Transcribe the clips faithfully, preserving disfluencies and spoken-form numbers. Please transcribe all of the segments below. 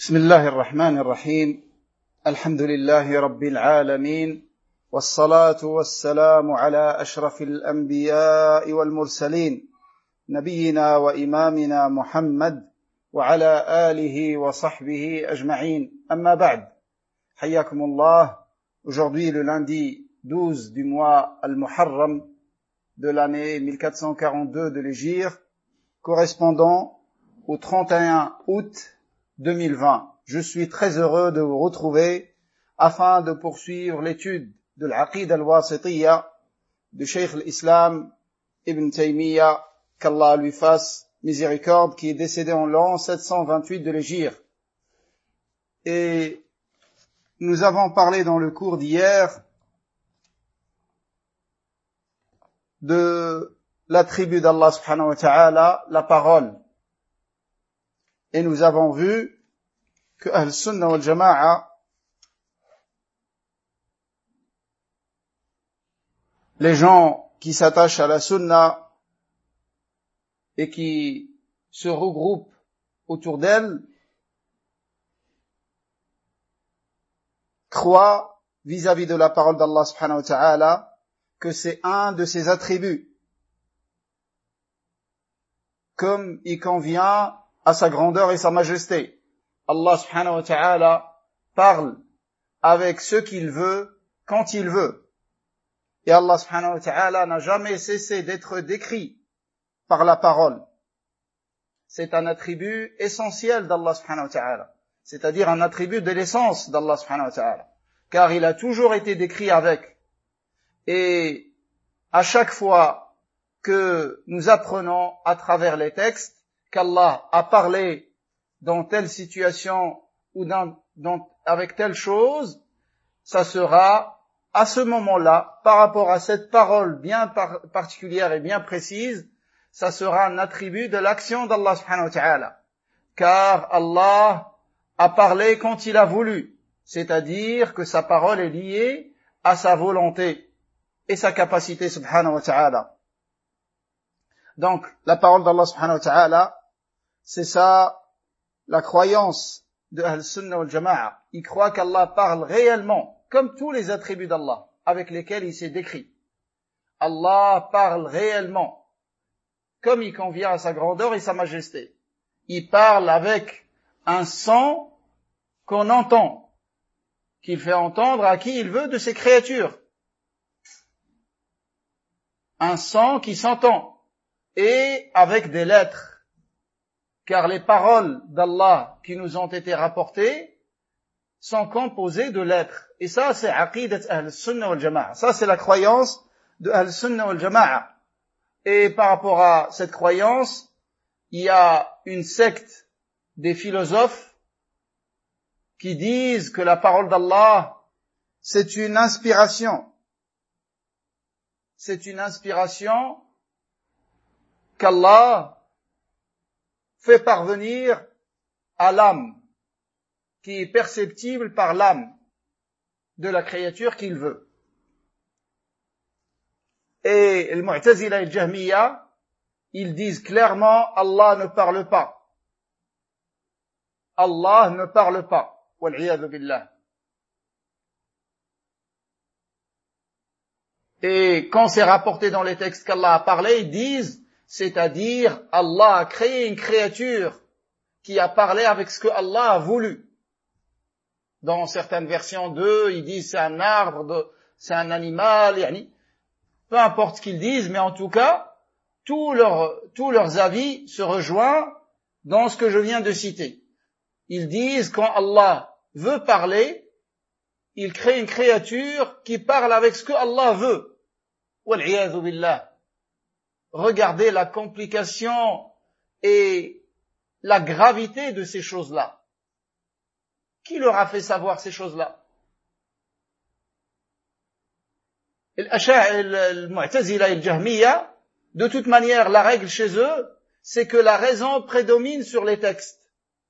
بسم الله الرحمن الرحيم الحمد لله رب العالمين والصلاة والسلام على أشرف الأنبياء والمرسلين نبينا وإمامنا محمد وعلى آله وصحبه أجمعين أما بعد حياكم الله. Aujourd'hui le lundi douze du mois Al-Muharram de l'année mille quatre cent quarante-deux de l'Hégire, correspondant au trente et un août deux mille vingt. Je suis très heureux de vous retrouver afin de poursuivre l'étude de l'Aqid al-Wasitiyya de Cheikh l'Islam Ibn Taymiyyah, qu'Allah lui fasse miséricorde, qui est décédé en l'an sept cent vingt-huit de l'Hégire. Et nous avons parlé dans le cours d'hier de l'attribut d'Allah subhanahu wa ta'ala, la parole. Et nous avons vu que Ahl-Sunnah wal Jama'a, les gens qui s'attachent à la Sunna et qui se regroupent autour d'elle, croient vis-à-vis de la parole d'Allah subhanahu wa ta'ala que c'est un de ses attributs, comme il convient à sa grandeur et sa majesté. Allah subhanahu wa ta'ala parle avec ce qu'il veut, quand il veut. Et Allah subhanahu wa ta'ala n'a jamais cessé d'être décrit par la parole. C'est un attribut essentiel d'Allah subhanahu wa ta'ala, c'est-à-dire un attribut de l'essence d'Allah subhanahu wa ta'ala, car il a toujours été décrit avec. Et à chaque fois que nous apprenons à travers les textes qu'Allah a parlé dans telle situation ou dans, dans, avec telle chose, ça sera à ce moment-là, par rapport à cette parole bien par, particulière et bien précise, ça sera un attribut de l'action d'Allah subhanahu wa ta'ala. Car Allah a parlé quand il a voulu, c'est-à-dire que sa parole est liée à sa volonté et sa capacité subhanahu wa ta'ala. Donc, la parole d'Allah subhanahu wa ta'ala, c'est ça, la croyance de Ahl-Sunnah wal Jama'a. Ils croient qu'Allah parle réellement, comme tous les attributs d'Allah, avec lesquels il s'est décrit. Allah parle réellement, comme il convient à sa grandeur et sa majesté. Il parle avec un son qu'on entend, qu'il fait entendre à qui il veut de ses créatures. Un son qui s'entend, et avec des lettres. Car les paroles d'Allah qui nous ont été rapportées sont composées de lettres. Et ça, c'est aqidat Ahl-Sunnah wal Jama'a. Ça, c'est la croyance de Ahl-Sunnah wal Jama'a. Et par rapport à cette croyance, il y a une secte des philosophes qui disent que la parole d'Allah, c'est une inspiration. C'est une inspiration qu'Allah fait parvenir à l'âme, qui est perceptible par l'âme de la créature qu'il veut. Et le Mu'tazila et le Jahmiya, ils disent clairement, Allah ne parle pas. Allah ne parle pas. Wal'iyadhu billah. Et quand c'est rapporté dans les textes qu'Allah a parlé, ils disent, c'est-à-dire, Allah a créé une créature qui a parlé avec ce que Allah a voulu. Dans certaines versions d'eux, ils disent c'est un arbre, c'est un animal, yani, peu importe ce qu'ils disent, mais en tout cas, tous leurs, tous leurs avis se rejoignent dans ce que je viens de citer. Ils disent quand Allah veut parler, il crée une créature qui parle avec ce que Allah veut. Wal'iyadhu billah. Regardez la complication et la gravité de ces choses-là. Qui leur a fait savoir ces choses-là? Le Mu'tazila et le Jahmiya, de toute manière, la règle chez eux, c'est que la raison prédomine sur les textes.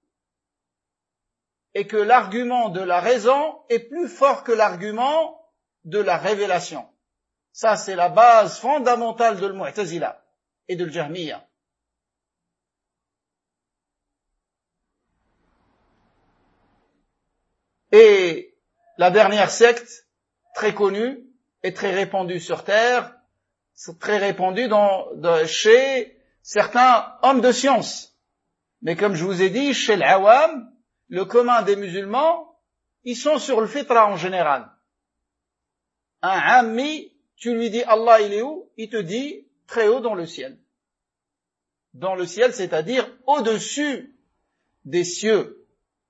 Et que l'argument de la raison est plus fort que l'argument de la révélation. Ça, c'est la base fondamentale de l'Mu'tazila et de l'Jahmiya. la dernière secte, très connue et très répandue sur terre, très répandue dans, de, chez certains hommes de science. Mais comme je vous ai dit, chez l'awam, le commun des musulmans, ils sont sur le fitra en général. Un ammi, tu lui dis Allah il est où? Il te dit très haut dans le ciel. Dans le ciel, c'est-à-dire au-dessus des cieux,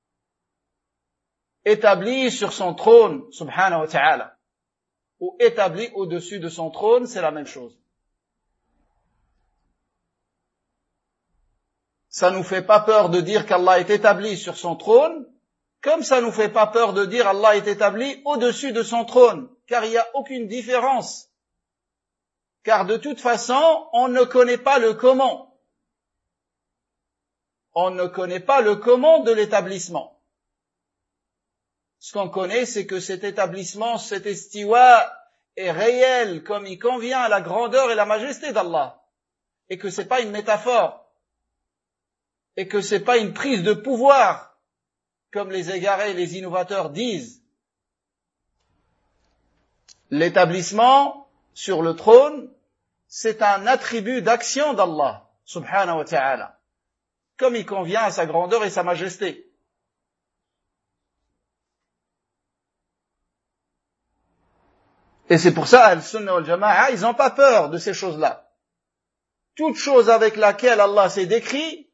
établi sur son trône, subhanahu wa ta'ala, ou établi au-dessus de son trône, c'est la même chose. Ça nous fait pas peur de dire qu'Allah est établi sur son trône, comme ça nous fait pas peur de dire Allah est établi au-dessus de son trône, car il n'y a aucune différence. Car de toute façon, on ne connaît pas le comment. On ne connaît pas le comment de l'établissement. Ce qu'on connaît, c'est que cet établissement, cet istiwa est réel, comme il convient à la grandeur et la majesté d'Allah. Et que c'est pas une métaphore. Et que c'est pas une prise de pouvoir, comme les égarés, les innovateurs disent. L'établissement sur le trône, c'est un attribut d'action d'Allah, subhanahu wa ta'ala, comme il convient à sa grandeur et sa majesté. Et c'est pour ça, Al-Sunnah wal-Jama'a, ils n'ont pas peur de ces choses-là. Toute chose avec laquelle Allah s'est décrit,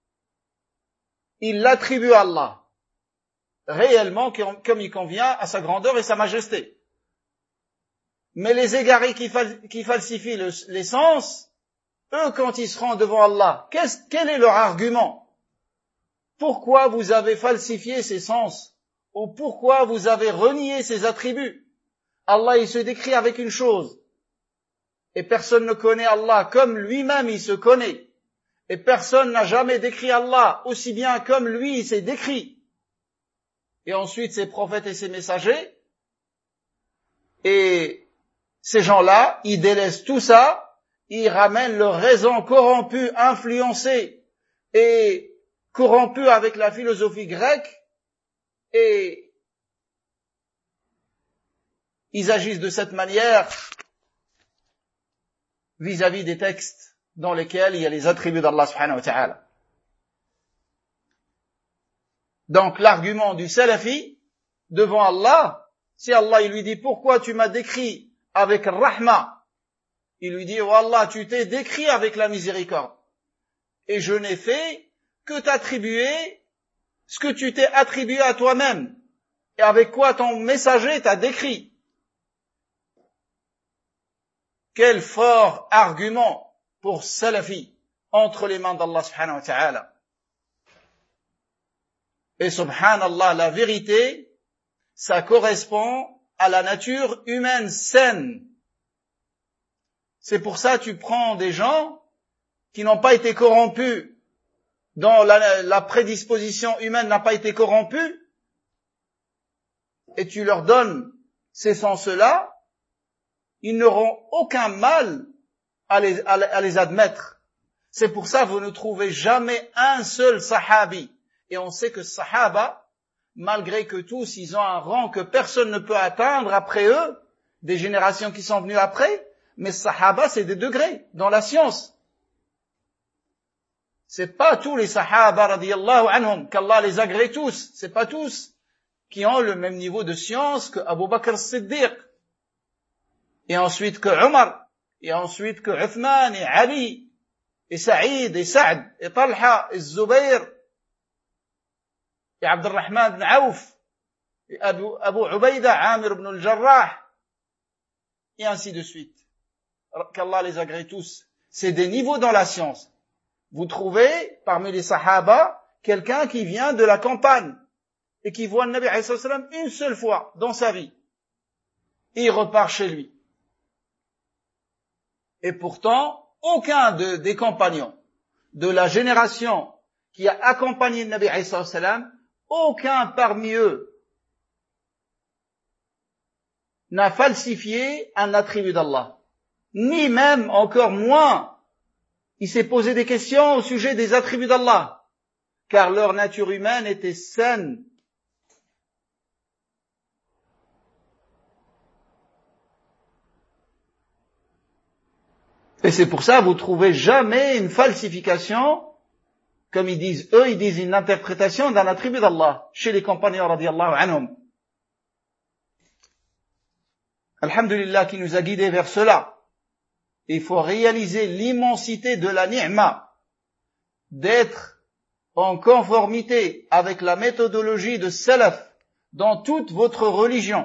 il l'attribue à Allah, réellement comme il convient à sa grandeur et sa majesté. Mais les égarés qui, fal- qui falsifient le, les sens, eux, quand ils seront devant Allah, qu'est-ce, quel est leur argument? Pourquoi vous avez falsifié ces sens? Ou pourquoi vous avez renié ces attributs? Allah, il se décrit avec une chose. Et personne ne connaît Allah comme lui-même il se connaît. Et personne n'a jamais décrit Allah aussi bien comme lui il s'est décrit. Et ensuite ses prophètes et ses messagers. Et ces gens-là, ils délaissent tout ça, ils ramènent leur raison corrompue, influencée et corrompue avec la philosophie grecque, et ils agissent de cette manière vis-à-vis des textes dans lesquels il y a les attributs d'Allah subhanahu wa ta'ala. Donc l'argument du salafi devant Allah, si Allah il lui dit pourquoi tu m'as décrit avec rahma, il lui dit oh Allah tu t'es décrit avec la miséricorde et je n'ai fait que t'attribuer ce que tu t'es attribué à toi-même et avec quoi ton messager t'a décrit. Quel fort argument pour salafi entre les mains d'Allah subhanahu wa ta'ala. Et subhanallah, la vérité, ça correspond à la nature humaine saine. C'est pour ça que tu prends des gens qui n'ont pas été corrompus, dont la, la prédisposition humaine n'a pas été corrompue, et tu leur donnes ces sens-là, ils n'auront aucun mal à les, à, à les admettre. C'est pour ça que vous ne trouvez jamais un seul sahabi. Et on sait que sahaba, malgré que tous, ils ont un rang que personne ne peut atteindre après eux, des générations qui sont venues après, mais sahaba, c'est des degrés dans la science. C'est pas tous les sahaba, radiyallahu anhum, qu'Allah les agrée tous. C'est pas tous qui ont le même niveau de science que Abu Bakr as-Siddiq. Et ensuite que Omar, et ensuite que Uthman, et Ali, et Saïd, et Saad, et Talha, et Zubayr, et Abdurrahman ibn Auf, et Abu, Abu Ubaida, Amir ibn al-Jarrah, et ainsi de suite. Qu'Allah les agrée tous. C'est des niveaux dans la science. Vous trouvez, parmi les sahaba, quelqu'un qui vient de la campagne, et qui voit le Nabi alayhi salam une seule fois dans sa vie. Et il repart chez lui. Et pourtant, aucun de, des compagnons de la génération qui a accompagné le Nabi alayhi salam, aucun parmi eux n'a falsifié un attribut d'Allah. Ni même, encore moins, il s'est posé des questions au sujet des attributs d'Allah. Car leur nature humaine était saine. Et c'est pour ça que vous trouvez jamais une falsification, comme ils disent, eux, ils disent une interprétation d'un attribut d'Allah, chez les compagnons radiyallahu anhum. Alhamdulillah qui nous a guidés vers cela. Il faut réaliser l'immensité de la ni'ma, d'être en conformité avec la méthodologie de salaf dans toute votre religion.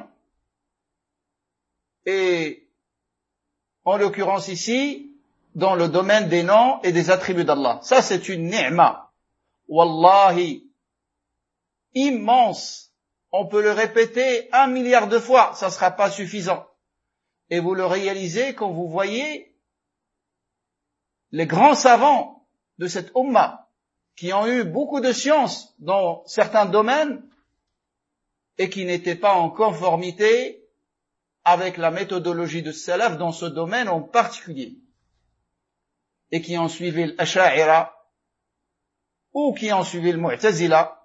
Et en l'occurrence ici, dans le domaine des noms et des attributs d'Allah. Ça, c'est une ni'ma. Wallahi, immense. On peut le répéter un milliard de fois, ça ne sera pas suffisant. Et vous le réalisez quand vous voyez les grands savants de cette umma, qui ont eu beaucoup de science dans certains domaines, et qui n'étaient pas en conformité avec la méthodologie de salaf dans ce domaine en particulier, et qui ont suivi l'Asha'ira, ou qui ont suivi le Mu'tazila.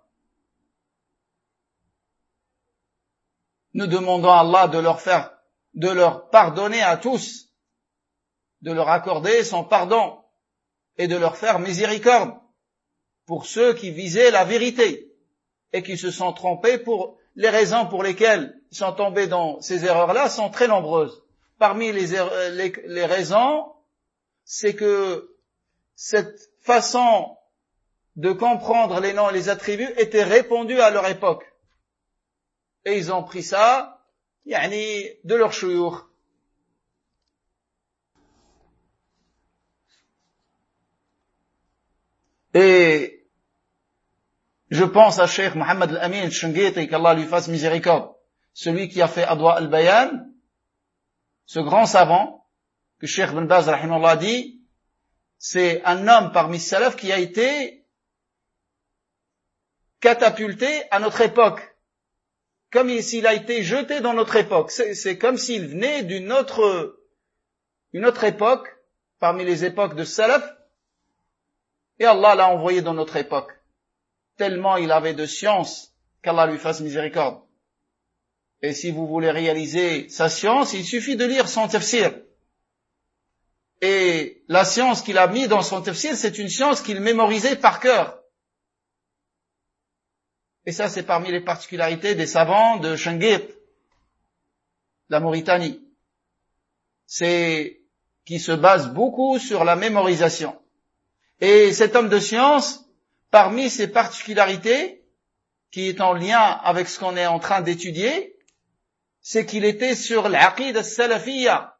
Nous demandons à Allah de leur faire, de leur pardonner à tous, de leur accorder son pardon, et de leur faire miséricorde pour ceux qui visaient la vérité, et qui se sont trompés. Pour les raisons pour lesquelles ils sont tombés dans ces erreurs-là sont très nombreuses. Parmi les, er- les, les raisons, c'est que cette façon de comprendre les noms et les attributs était répandue à leur époque. Et ils ont pris ça, yani, de leur shuyukh. Et je pense à Cheikh Mohammed Al-Amin Al-Shinqiti, qu'Allah lui fasse miséricorde, celui qui a fait Adwa Al-Bayan, ce grand savant, que Cheikh Ben Baz rahimahullah dit, c'est un homme parmi salaf qui a été catapulté à notre époque, comme s'il a été jeté dans notre époque. C'est, c'est comme s'il venait d'une autre, une autre époque, parmi les époques de salaf, et Allah l'a envoyé dans notre époque. Tellement il avait de science, qu'Allah lui fasse miséricorde. Et si vous voulez réaliser sa science, il suffit de lire son tafsir. Et la science qu'il a mis dans son tafsir, c'est une science qu'il mémorisait par cœur. Et ça, c'est parmi les particularités des savants de Shinqit, la Mauritanie. C'est qui se base beaucoup sur la mémorisation. Et cet homme de science, parmi ses particularités, qui est en lien avec ce qu'on est en train d'étudier, c'est qu'il était sur l'aqid al-salafiyya,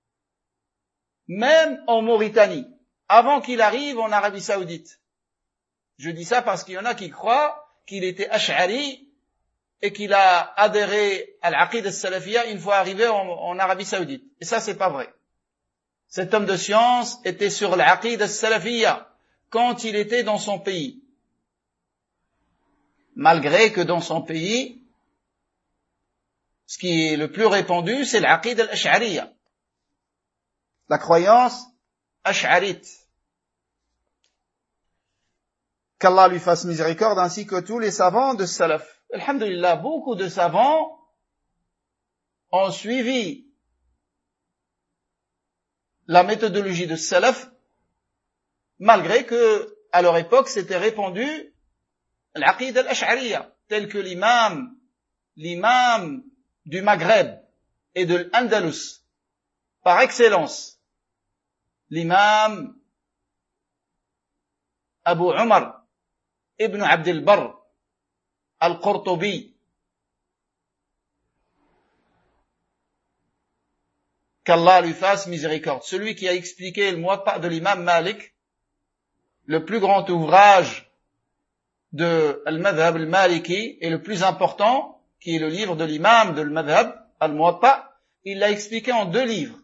même en Mauritanie, avant qu'il arrive en Arabie Saoudite. Je dis ça parce qu'il y en a qui croient qu'il était ash'ari et qu'il a adhéré à l'aqid al-salafiyya une fois arrivé en, en Arabie Saoudite. Et ça, c'est pas vrai. Cet homme de science était sur l'aqid al-salafiyya quand il était dans son pays. Malgré que dans son pays, ce qui est le plus répandu, c'est l'aqid al-ash'ariyya, la croyance ash'arite. Qu'Allah lui fasse miséricorde, ainsi que tous les savants de salaf. Alhamdulillah, beaucoup de savants ont suivi la méthodologie de salaf, malgré que, à leur époque, c'était répandu l'aqid al-ash'ariyya, tel que l'imam, l'imam du Maghreb et de l'Andalus, par excellence, l'imam Abu Umar ibn Abd al-Barr al-Qurtubi, qu'Allah lui fasse miséricorde, celui qui a expliqué le Muwatta de l'imam Malik, le plus grand ouvrage de al-Madhab al-Maliki et le plus important, qui est le livre de l'imam de al-Madhab al-Muwatta, il l'a expliqué en deux livres.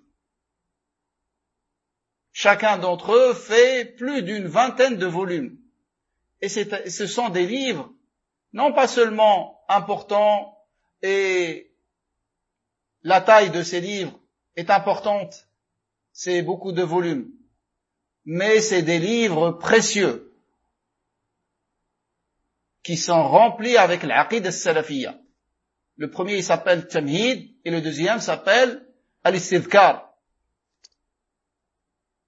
Chacun d'entre eux fait plus d'une vingtaine de volumes. Et c'est, ce sont des livres, non pas seulement importants, et la taille de ces livres est importante, c'est beaucoup de volumes, mais c'est des livres précieux, qui sont remplis avec l'aqid al-salafiyya. Le premier, il s'appelle Tamhid, et le deuxième s'appelle Al-Istidhkar.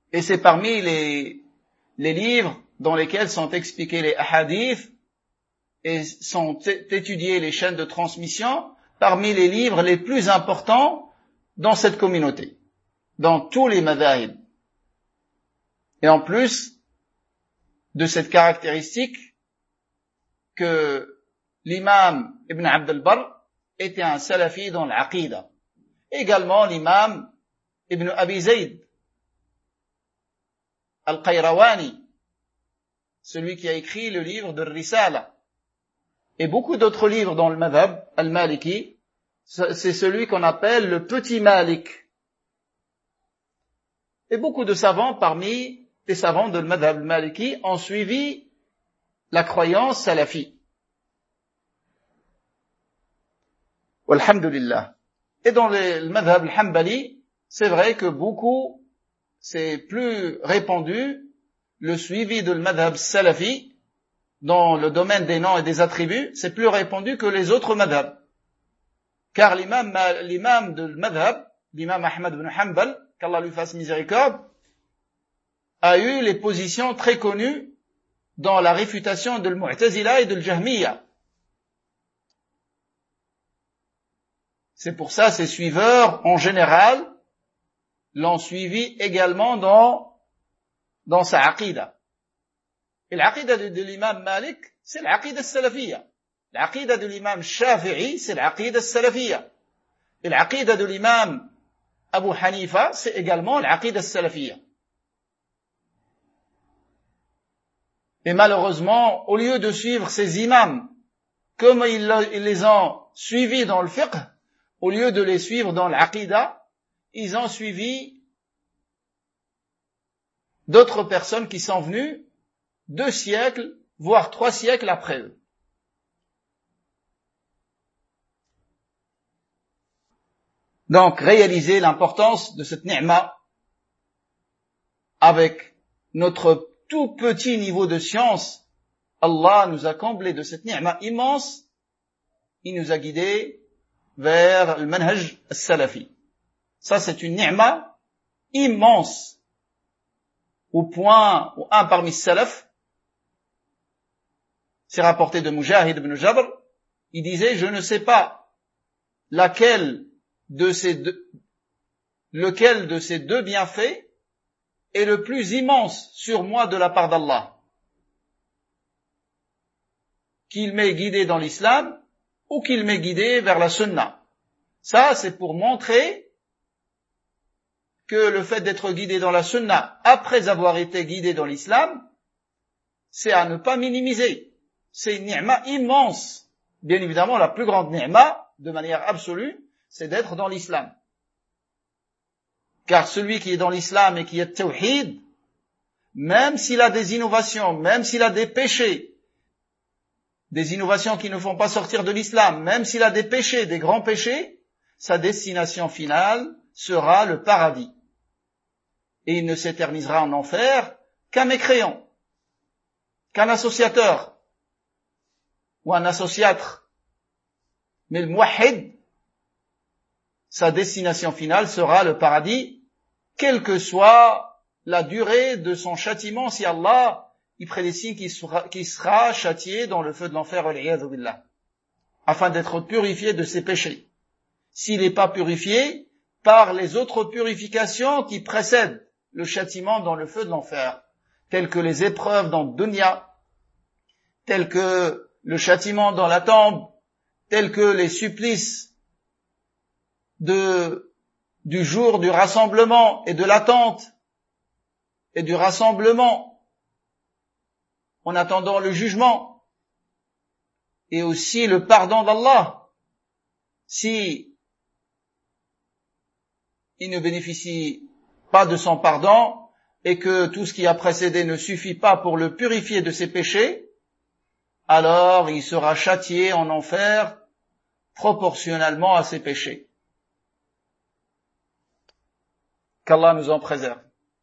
Et c'est parmi les, les livres dans lesquels sont expliqués les hadiths et sont étudiées les chaînes de transmission, parmi les livres les plus importants dans cette communauté, dans tous les madhahib. Et en plus de cette caractéristique que l'imam Ibn Abd al-Barr était un salafi dans l'aqida. Également l'imam Ibn Abi Zayd al-Qayrawani, celui qui a écrit le livre de Risala, et beaucoup d'autres livres dans le madhab al-Maliki, c'est celui qu'on appelle le petit Malik. Et beaucoup de savants parmi les savants de le madhab al-Maliki ont suivi la croyance salafi. Walhamdulillah. Et dans le madhab al-Hanbali, c'est vrai que beaucoup, c'est plus répandu, le suivi de le madhab salafi, dans le domaine des noms et des attributs, c'est plus répandu que les autres madhabs. Car l'imam, l'imam de madhab, l'imam Ahmad ibn Hanbal, qu'Allah lui fasse miséricorde, a eu les positions très connues dans la réfutation de l'Mu'tazila et de l'Jahmiya. C'est pour ça ses suiveurs, en général, l'ont suivi également dans, dans sa aqida. Et l'aqida de, de l'imam Malik, c'est l'aqida salafiyya. L'aqida de l'imam Shafi'i, c'est l'aqida salafiyya. Et l'aqida de l'imam Abu Hanifa, c'est également l'aqida salafiyya. Et malheureusement, au lieu de suivre ces imams, comme ils, ils les ont suivis dans le fiqh, au lieu de les suivre dans l'aqida, ils ont suivi d'autres personnes qui sont venues deux siècles, voire trois siècles après eux. Donc, réaliser l'importance de cette ni'ma avec notre tout petit niveau de science. Allah nous a comblé de cette ni'ma immense. Il nous a guidés vers le manhaj al-salafi. Ça, c'est une ni'ma immense. Au point où un parmi les salaf, c'est rapporté de Mujahid ibn Jabr, il disait, je ne sais pas laquelle de ces deux, lequel de ces deux bienfaits est le plus immense sur moi de la part d'Allah. Qu'il m'ait guidé dans l'islam ou qu'il m'ait guidé vers la sunna. Ça, c'est pour montrer que le fait d'être guidé dans la sunna après avoir été guidé dans l'islam, c'est à ne pas minimiser. C'est une ni'ma immense. Bien évidemment, la plus grande ni'ma, de manière absolue, c'est d'être dans l'islam. Car celui qui est dans l'islam et qui est tawhid, même s'il a des innovations, même s'il a des péchés, des innovations qui ne font pas sortir de l'islam, même s'il a des péchés, des grands péchés, sa destination finale sera le paradis. Et il ne s'éternisera en enfer qu'un mécréant, qu'un associateur, ou un associatre. Mais le muwahhid, sa destination finale sera le paradis, quelle que soit la durée de son châtiment, si Allah y prédestine qu'il sera, qu'il sera châtié dans le feu de l'enfer, wal-'iyadhu billah, afin d'être purifié de ses péchés. S'il n'est pas purifié par les autres purifications qui précèdent le châtiment dans le feu de l'enfer, telles que les épreuves dans le dunya, telles que le châtiment dans la tombe, tels que les supplices de, du jour du rassemblement et de l'attente et du rassemblement en attendant le jugement, et aussi le pardon d'Allah. Si il ne bénéficie pas de son pardon et que tout ce qui a précédé ne suffit pas pour le purifier de ses péchés, alors il sera châtié en enfer proportionnellement à ses péchés. Qu'Allah nous en préserve.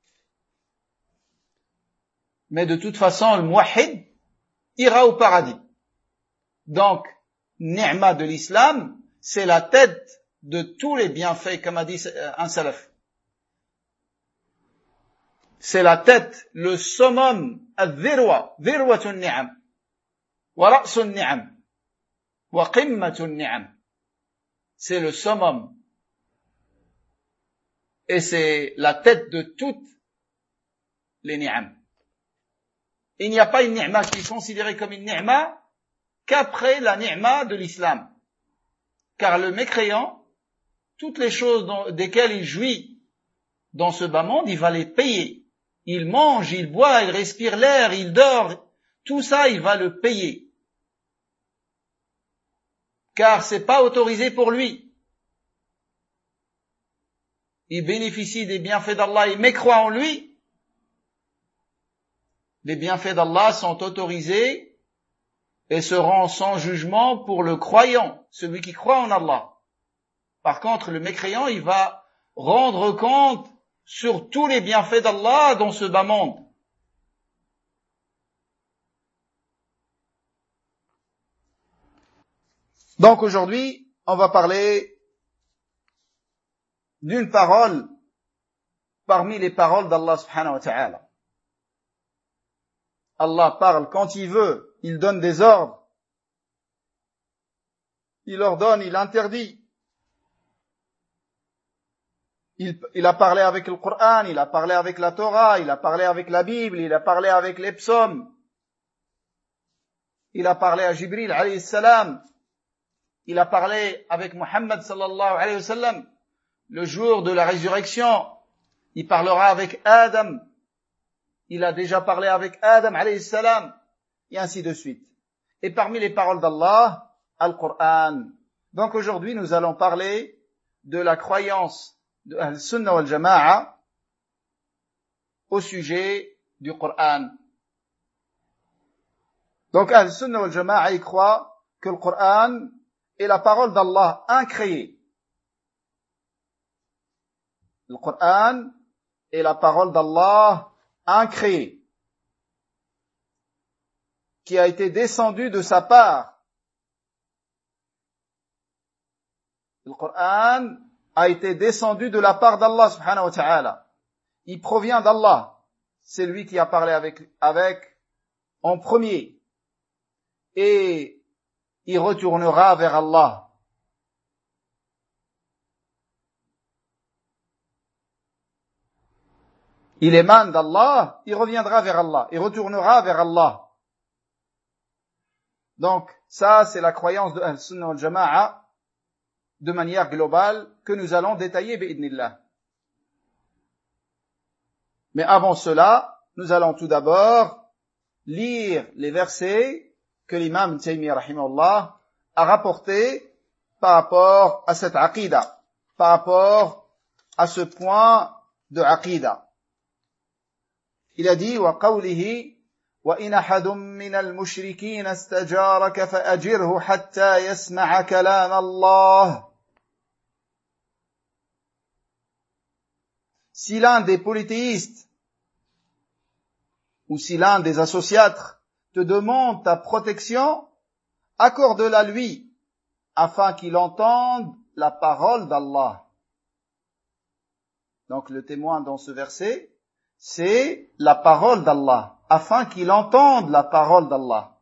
Mais de toute façon, le muwahhid ira au paradis. Donc, ni'ma de l'islam, c'est la tête de tous les bienfaits, comme a dit un salaf. c'est la tête, le summum, al-dhirwa, dhirwatun ni'am, wa ra'sun ni'am, wa qimmatun ni'am. C'est le summum. Et c'est la tête de toutes les ni'am. Il n'y a pas une ni'ma qui est considérée comme une ni'ma qu'après la ni'ma de l'islam. Car le mécréant, toutes les choses dont, desquelles il jouit dans ce bas monde, il va les payer. Il mange, il boit, il respire l'air, il dort. Tout ça, il va le payer. Car c'est pas autorisé pour lui. Il bénéficie des bienfaits d'Allah, il mécroit en lui. Les bienfaits d'Allah sont autorisés et seront sans jugement pour le croyant, celui qui croit en Allah. Par contre, le mécréant, il va rendre compte sur tous les bienfaits d'Allah dans ce bas monde. Donc aujourd'hui, on va parler d'une parole parmi les paroles d'Allah subhanahu wa ta'ala. Allah parle quand il veut, il donne des ordres. Il ordonne, il interdit. Il, il a parlé avec le Coran, il a parlé avec la Torah, il a parlé avec la Bible, il a parlé avec les psaumes. Il a parlé à Jibril alayhi salam. Il a parlé avec Muhammad sallallahu alayhi wa sallam. Le jour de la résurrection, il parlera avec Adam. Il a déjà parlé avec Adam alayhi salam. Et ainsi de suite. Et parmi les paroles d'Allah, Al-Qur'an. Donc aujourd'hui, nous allons parler de la croyance de Ahl-Sunnah wal Jama'a au sujet du Qur'an. Donc Ahl-Sunnah wal Jama'a, ils croient que le Qur'an est la parole d'Allah incréée. Le Qur'an est la parole d'Allah incréée, qui a été descendue de sa part. Le Qur'an a été descendu de la part d'Allah subhanahu wa ta'ala. Il provient d'Allah. C'est lui qui a parlé avec, avec en premier. Et il retournera vers Allah. Il émane d'Allah, il reviendra vers Allah, il retournera vers Allah. Donc, ça, c'est la croyance de Ahl-Sunnah wal Jama'a de manière globale que nous allons détailler bi'idnillah. Mais avant cela, nous allons tout d'abord lire les versets que l'imam Taymiyyah rahimahullah a rapportés par rapport à cette aqida, par rapport à ce point de aqida. Il a dit وقوله وإن أحد من المشركين استجارك فأجره حتى يسمع كلام الله. Si l'un des polythéistes ou si l'un des associatres te demande ta protection, accorde-la lui afin qu'il entende la parole d'Allah. Donc le témoin dans ce verset, c'est la parole d'Allah, afin qu'il entende la parole d'Allah.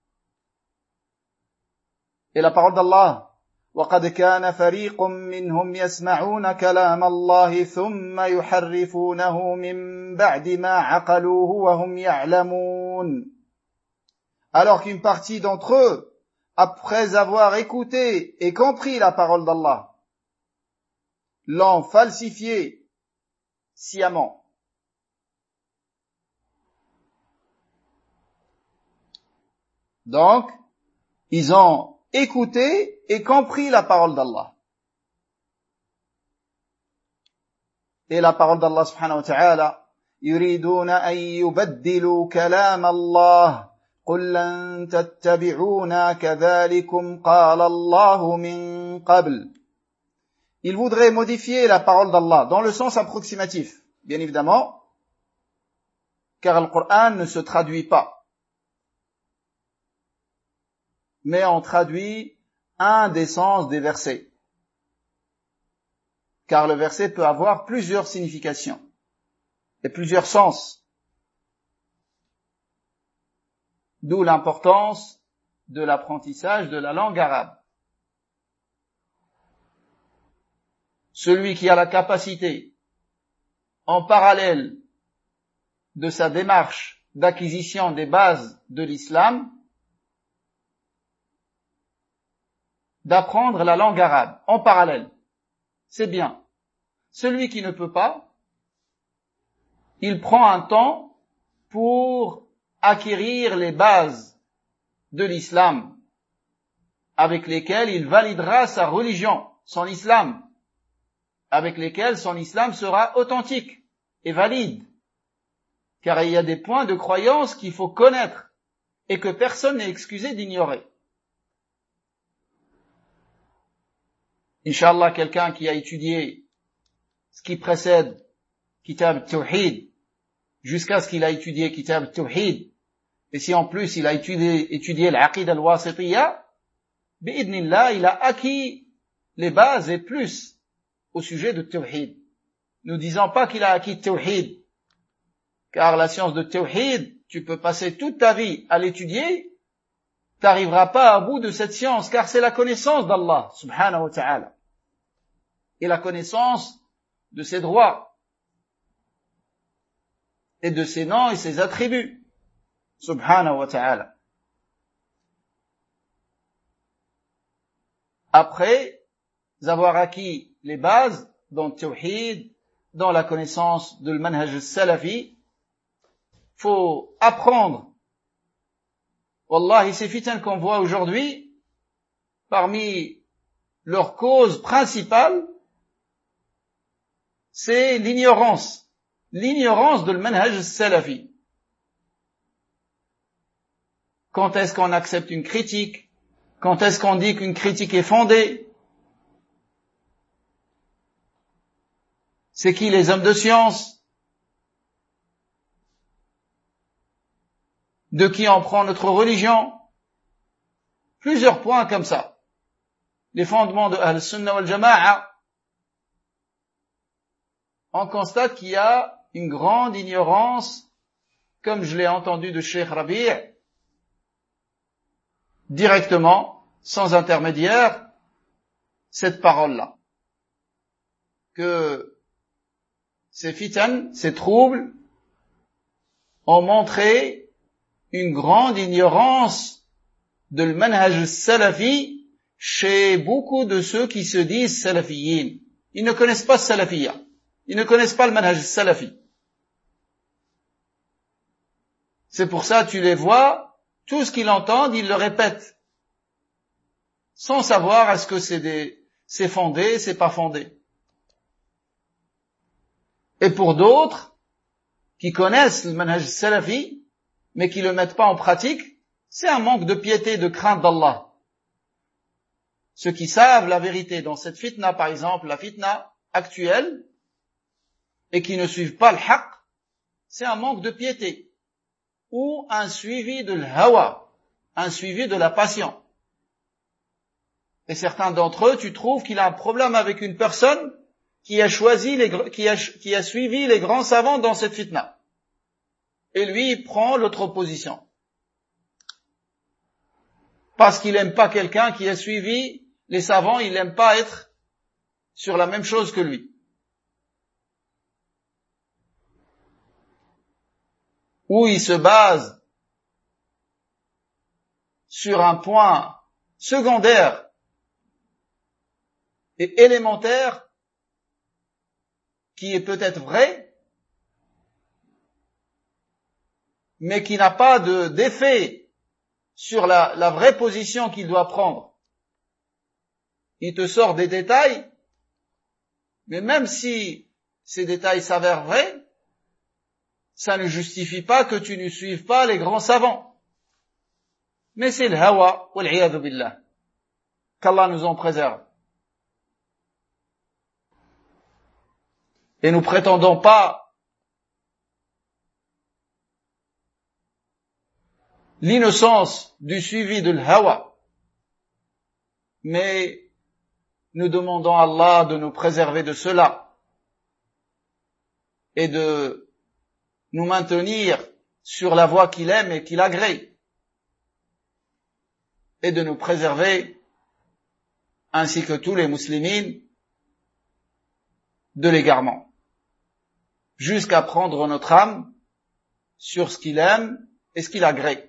Et la parole d'Allah, وَقَدْ كَانَ فَرِيقٌ مِّنْهُمْ يَسْمَعُونَ كَلَامَ اللَّهِ ثُمَّ يُحَرِّفُونَهُ مِنْ بَعْدِ مَا عَقَلُوهُ وَهُمْ يَعْلَمُونَ. Alors qu'une partie d'entre eux, après avoir écouté et compris la parole d'Allah, l'ont falsifiée sciemment. Donc, ils ont écouté et compris la parole d'Allah. Et la parole d'Allah subhanahu wa ta'ala, يُرِيدُونَ أَن يُبَدِّلُوا كَلَامَ اللَّهِ قُل لَّن تَتَّبِعُونَا كَذَلِكُمْ قَالَ اللَّهُ مِن قَبْلُ. Ils voudraient modifier la parole d'Allah dans le sens approximatif, bien évidemment, car le Coran ne se traduit pas. Mais on traduit un des sens des versets. Car le verset peut avoir plusieurs significations. et plusieurs sens. D'où l'importance de l'apprentissage de la langue arabe. Celui qui a la capacité, en parallèle de sa démarche d'acquisition des bases de l'islam, d'apprendre la langue arabe en parallèle, c'est bien. Celui qui ne peut pas, il prend un temps pour acquérir les bases de l'islam avec lesquelles il validera sa religion, son islam, avec lesquelles son islam sera authentique et valide. Car il y a des points de croyance qu'il faut connaître et que personne n'est excusé d'ignorer. Inch'Allah, quelqu'un qui a étudié ce qui précède Kitab Tawhid jusqu'à ce qu'il a étudié Kitab Tawhid, et si en plus il a étudié, étudié l'Aqid al-Wasitiyya, bi'idnillah, il a acquis les bases et plus au sujet de Tawhid. Nous disons pas qu'il a acquis Tawhid, car la science de Tawhid, tu peux passer toute ta vie à l'étudier, t'arriveras pas à bout de cette science, car c'est la connaissance d'Allah, subhanahu wa ta'ala, et la connaissance de ses droits, et de ses noms et ses attributs, subhanahu wa ta'ala. Après avoir acquis les bases dans le Tawhid, dans la connaissance de l'manhaj salafi, faut apprendre. Wallahi, ces fitnes qu'on voit aujourd'hui, parmi leurs causes principales, c'est l'ignorance. L'ignorance de l'manhaj salafi. Quand est-ce qu'on accepte une critique? Quand est-ce qu'on dit qu'une critique est fondée? C'est qui les hommes de science? De qui on prend notre religion? Plusieurs points comme ça. Les fondements de Ahl-Sunnah wal Jama'a. On constate qu'il y a une grande ignorance, comme je l'ai entendu de Cheikh Rabi', directement, sans intermédiaire, cette parole-là. Que ces fitans, ces troubles, ont montré une grande ignorance de l'manhaj salafi chez beaucoup de ceux qui se disent salafiyin. Ils ne connaissent pas salafiyya. Ils ne connaissent pas le manhaj salafi. C'est pour ça, tu les vois, tout ce qu'ils entendent, ils le répètent. Sans savoir est-ce que c'est des, c'est fondé, c'est pas fondé. Et pour d'autres, qui connaissent le manhaj salafi, mais qui le mettent pas en pratique, c'est un manque de piété, de crainte d'Allah. Ceux qui savent la vérité dans cette fitna, par exemple, la fitna actuelle, et qui ne suivent pas le haqq, c'est un manque de piété, ou un suivi de l'hawa, un suivi de la passion. Et certains d'entre eux, tu trouves qu'il a un problème avec une personne qui a choisi les, qui a, qui a suivi les grands savants dans cette fitna. Et lui, il prend l'autre opposition. Parce qu'il n'aime pas quelqu'un qui a suivi les savants, il n'aime pas être sur la même chose que lui. Ou il se base sur un point secondaire et élémentaire qui est peut-être vrai, mais qui n'a pas de, d'effet sur la, la vraie position qu'il doit prendre. Il te sort des détails, mais même si ces détails s'avèrent vrais, ça ne justifie pas que tu ne suives pas les grands savants. Mais c'est le hawa, wal-'iyadhu billah. Qu'Allah nous en préserve. Et nous prétendons pas l'innocence du suivi de l'hawa, mais nous demandons à Allah de nous préserver de cela et de nous maintenir sur la voie qu'il aime et qu'il agrée, et de nous préserver, ainsi que tous les muslimines, de l'égarement, jusqu'à prendre notre âme sur ce qu'il aime et ce qu'il agrée.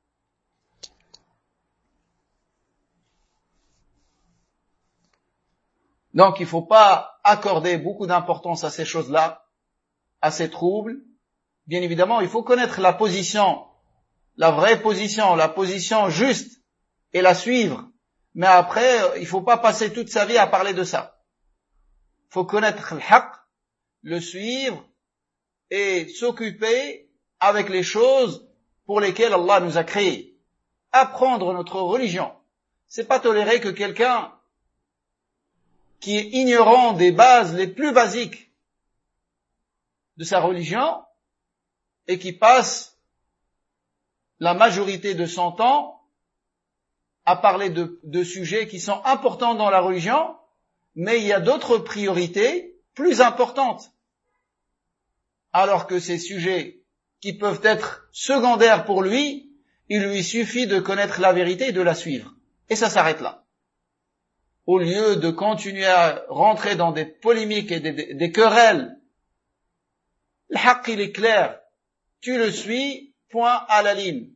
Donc il ne faut pas accorder beaucoup d'importance à ces choses-là, à ces troubles. Bien évidemment, il faut connaître la position, la vraie position, la position juste, et la suivre. Mais après, il ne faut pas passer toute sa vie à parler de ça. Il faut connaître le haqq, le suivre, et s'occuper avec les choses pour lesquelles Allah nous a créés. Apprendre notre religion. C'est pas tolérer que quelqu'un qui est ignorant des bases les plus basiques de sa religion et qui passe la majorité de son temps à parler de, de sujets qui sont importants dans la religion, mais il y a d'autres priorités plus importantes. Alors que ces sujets qui peuvent être secondaires pour lui, il lui suffit de connaître la vérité et de la suivre. Et ça s'arrête là. Au lieu de continuer à rentrer dans des polémiques et des, des, des querelles, le haqq il est clair, tu le suis, point à la ligne.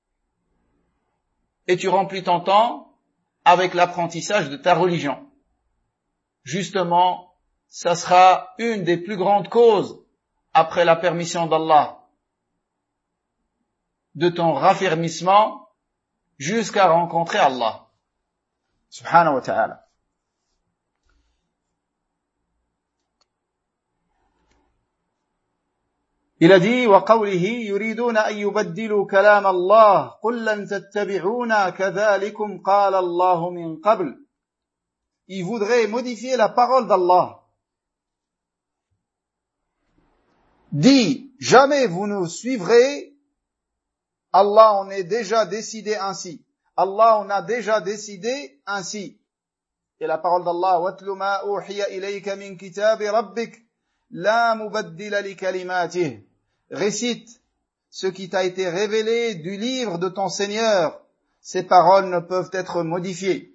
Et tu remplis ton temps avec l'apprentissage de ta religion. Justement, ça sera une des plus grandes causes, après la permission d'Allah, de ton raffermissement jusqu'à rencontrer Allah, subhanahu wa ta'ala. Il a dit وقوله يريدون أن يبدلوا كلام الله قل لن تتبعونا كذلكم قال الله من قبل. Ils voudraient modifier la parole d'Allah. Dis, jamais vous nous suivrez. Allah en est déjà décidé ainsi. Allah en a déjà décidé ainsi. Et la parole d'Allah وَاتْلُ مَا أُوحِيَ إِلَيْكَ مِنْ كِتَابِ رَبِّكَ لَا مُبَدِّلَ لِكَلِمَاتِهِ. Récite ce qui t'a été révélé du livre de ton Seigneur. Ces paroles ne peuvent être modifiées.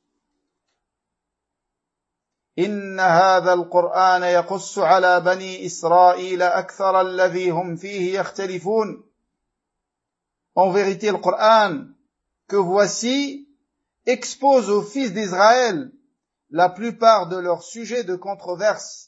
إِنَّ هَذَا الْقُرْآنَ يَقُصُّ عَلَى بَنِي إِسْرَائِيلَ أَكْثَرَ الَّذِي هُمْ فِيهِ يَخْتَلِفُونَ. En vérité, le Coran que voici expose aux fils d'Israël la plupart de leurs sujets de controverse.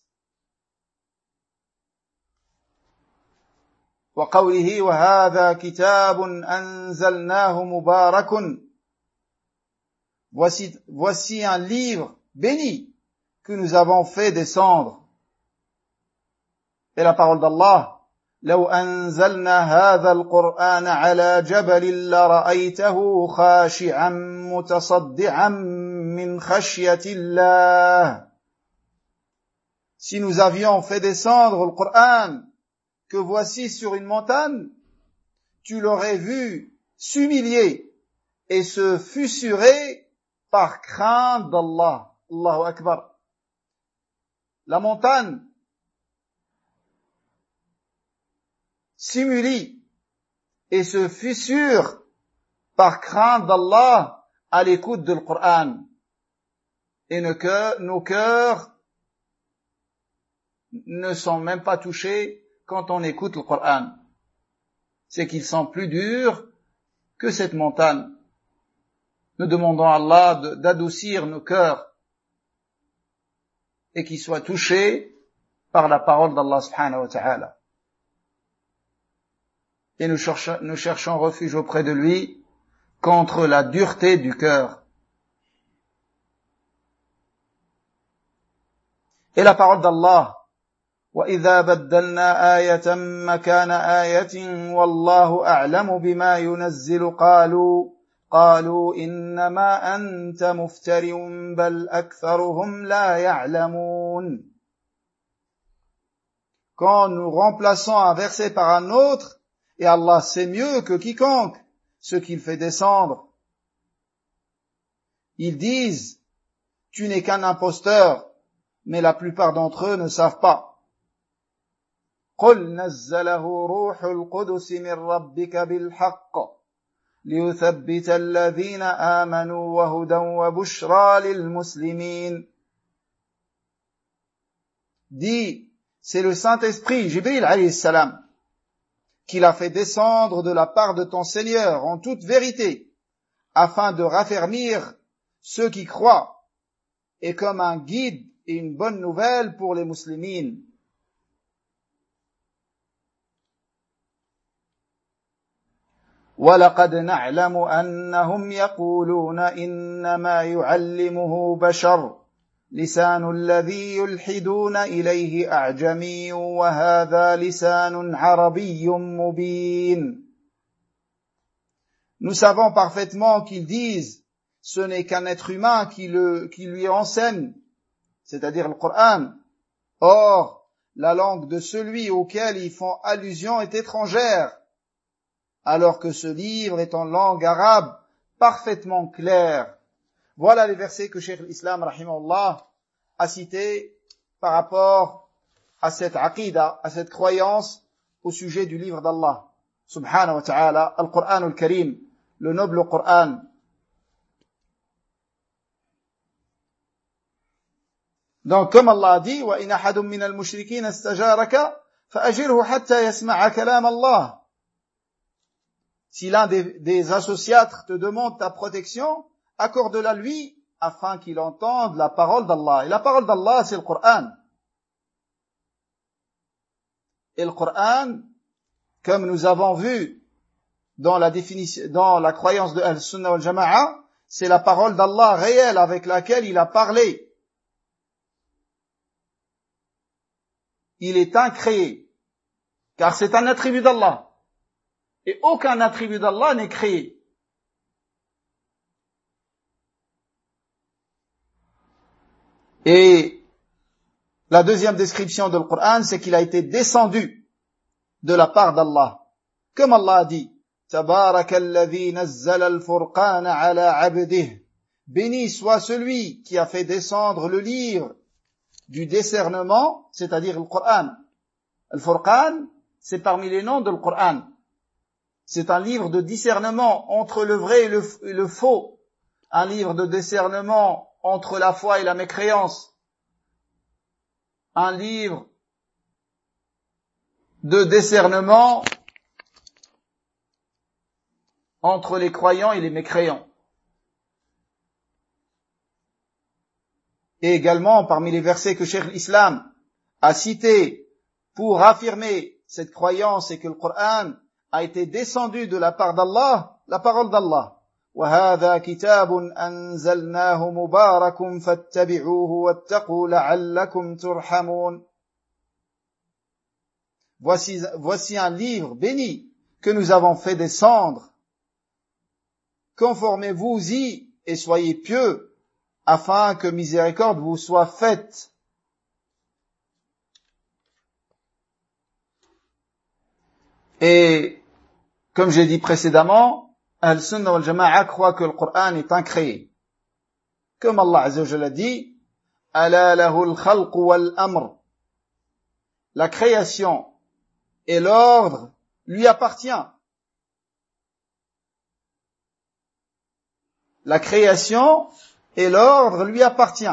وقوله وهذا كتاب أنزلناه مبارك. Voici, voici un livre béni que nous avons fait descendre. Et la parole d'Allah لو أنزلنا هذا القرآن على جبل لرأيته خاشعا متصدعا من خشية الله. Si nous avions fait descendre le Coran que voici sur une montagne, tu l'aurais vu s'humilier et se fissurer par crainte d'Allah. Allahu Akbar. La montagne s'humilie et se fissure par crainte d'Allah à l'écoute du Coran. Et nos cœurs, nos cœurs ne sont même pas touchés quand on écoute le Coran. C'est qu'ils sont plus durs que cette montagne. Nous demandons à Allah d'adoucir nos cœurs et qu'ils soient touchés par la parole d'Allah subhanahu wa ta'ala. Et nous cherchons, nous cherchons refuge auprès de lui contre la dureté du cœur. Et la parole d'Allah وَإِذَا بَدَّلْنَا آيَةً مَكَانَ آيَةٍ وَاللَّهُ أَعْلَمُ بِمَا يُنَزِّلُ قَالُوا قَالُوا إِنَّمَا أَنْتَ مُفْتَرٍ بَلْ أَكْثَرُهُمْ لَا يَعْلَمُونَ. Quand nous remplaçons un verset par un autre, et Allah sait mieux que quiconque ce qu'il fait descendre, ils disent, tu n'es qu'un imposteur, mais la plupart d'entre eux ne savent pas. قل نزله روح القدس من ربك بالحق ليثبت الذين آمنوا وهدى وبشرى للمسلمين. Dit, c'est le Saint-Esprit, Jibril alayhi salam, qui l'a fait descendre de la part de ton Seigneur en toute vérité, afin de raffermir ceux qui croient, et comme un guide et une bonne nouvelle pour les muslimines. وَلَقَدْ نَعْلَمُ أَنَّهُمْ يَقُولُونَ إِنَّمَا يُعَلِّمُهُ بَشَرٌ لسان الذي يلحدون إليه أعجمي وهذا لسان عربي مبين. Nous savons parfaitement qu'ils disent ce n'est qu'un être humain qui, le, qui lui enseigne, c'est-à-dire le Coran. Or, la langue de celui auquel ils font allusion est étrangère, alors que ce livre est en langue arabe parfaitement claire. Voilà les versets que Cheikh l'Islam, rahimahullah, a cités par rapport à cette aqida, à cette croyance au sujet du livre d'Allah, subhanahu wa ta'ala, al-Qur'an al-Karim, le noble Qur'an. Donc, comme Allah a dit, وَإِنْ أَحَدٌ مِّنَ الْمُشْرِكِينَ اسْتَجَارَكَ فَأَجِرْهُ حَتَّى يَسْمَعَ كَلَامَ اللَّهِ. Si l'un des, des associates te demande ta protection, accorde-la lui afin qu'il entende la parole d'Allah. Et la parole d'Allah, c'est le Coran. Et le Coran, comme nous avons vu dans la définition, dans la croyance de Al-Sunnah wal-Jama'a, c'est la parole d'Allah réelle avec laquelle il a parlé. Il est incréé, car c'est un attribut d'Allah. Et aucun attribut d'Allah n'est créé. Et la deuxième description de le Coran, c'est qu'il a été descendu de la part d'Allah. Comme Allah a dit, Tabarakalladhi nazzala al-furqana ala abdih. Béni soit celui qui a fait descendre le livre du discernement, c'est-à-dire le Coran. Al-Furqan, c'est parmi les noms de le Coran. C'est un livre de discernement entre le vrai et le, et le faux. Un livre de discernement entre la foi et la mécréance. Un livre de discernement entre les croyants et les mécréants. Et également, parmi les versets que Cheikh l'Islam a cités pour affirmer cette croyance et que le Coran a été descendu de la part d'Allah, la parole d'Allah. وَهَذَا كِتَابٌ أَنزَلْنَاهُ مُبَارَكٌ فَاتَّبِعُوهُ وَاتَّقُوا لَعَلَّكُمْ تُرْحَمُونَ. Voici, voici un livre béni que nous avons fait descendre. Conformez-vous-y et soyez pieux, afin que miséricorde vous soit faite. Et, comme j'ai dit précédemment, Al-Sunnah wal-Jama'a croit que le Coran est incréé. Comme Allah Azza wa Jalla dit, Ala lahul khalq wal amr. La création et l'ordre lui appartient. La création et l'ordre lui appartient.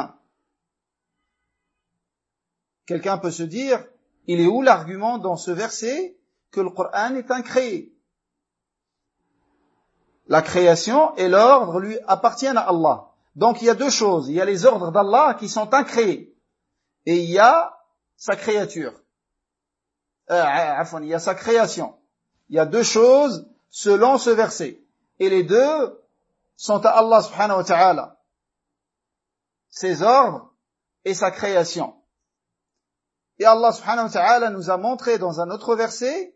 Quelqu'un peut se dire, il est où l'argument dans ce verset que le Coran est incréé? La création et l'ordre lui appartiennent à Allah. Donc il y a deux choses. Il y a les ordres d'Allah qui sont incréés. Et il y a sa créature. Euh, il y a sa création. Il y a deux choses selon ce verset. Et les deux sont à Allah subhanahu wa ta'ala. Ses ordres et sa création. Et Allah subhanahu wa ta'ala nous a montré dans un autre verset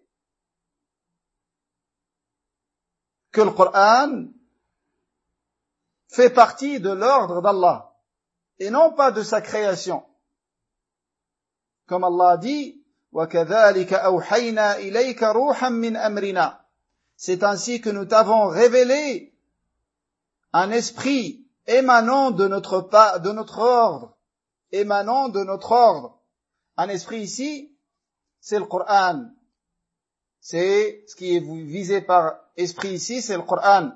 que le Coran fait partie de l'ordre d'Allah et non pas de sa création. Comme Allah a dit, وَكَذَلِكَ أَوْحَيْنَا إِلَيْكَ رُوحًا مِّنْ أَمْرِنَا. C'est ainsi que nous t'avons révélé un esprit émanant de notre, pa- de notre ordre, émanant de notre ordre. Un esprit ici, c'est le Coran. C'est ce qui est visé par esprit ici, c'est le Coran.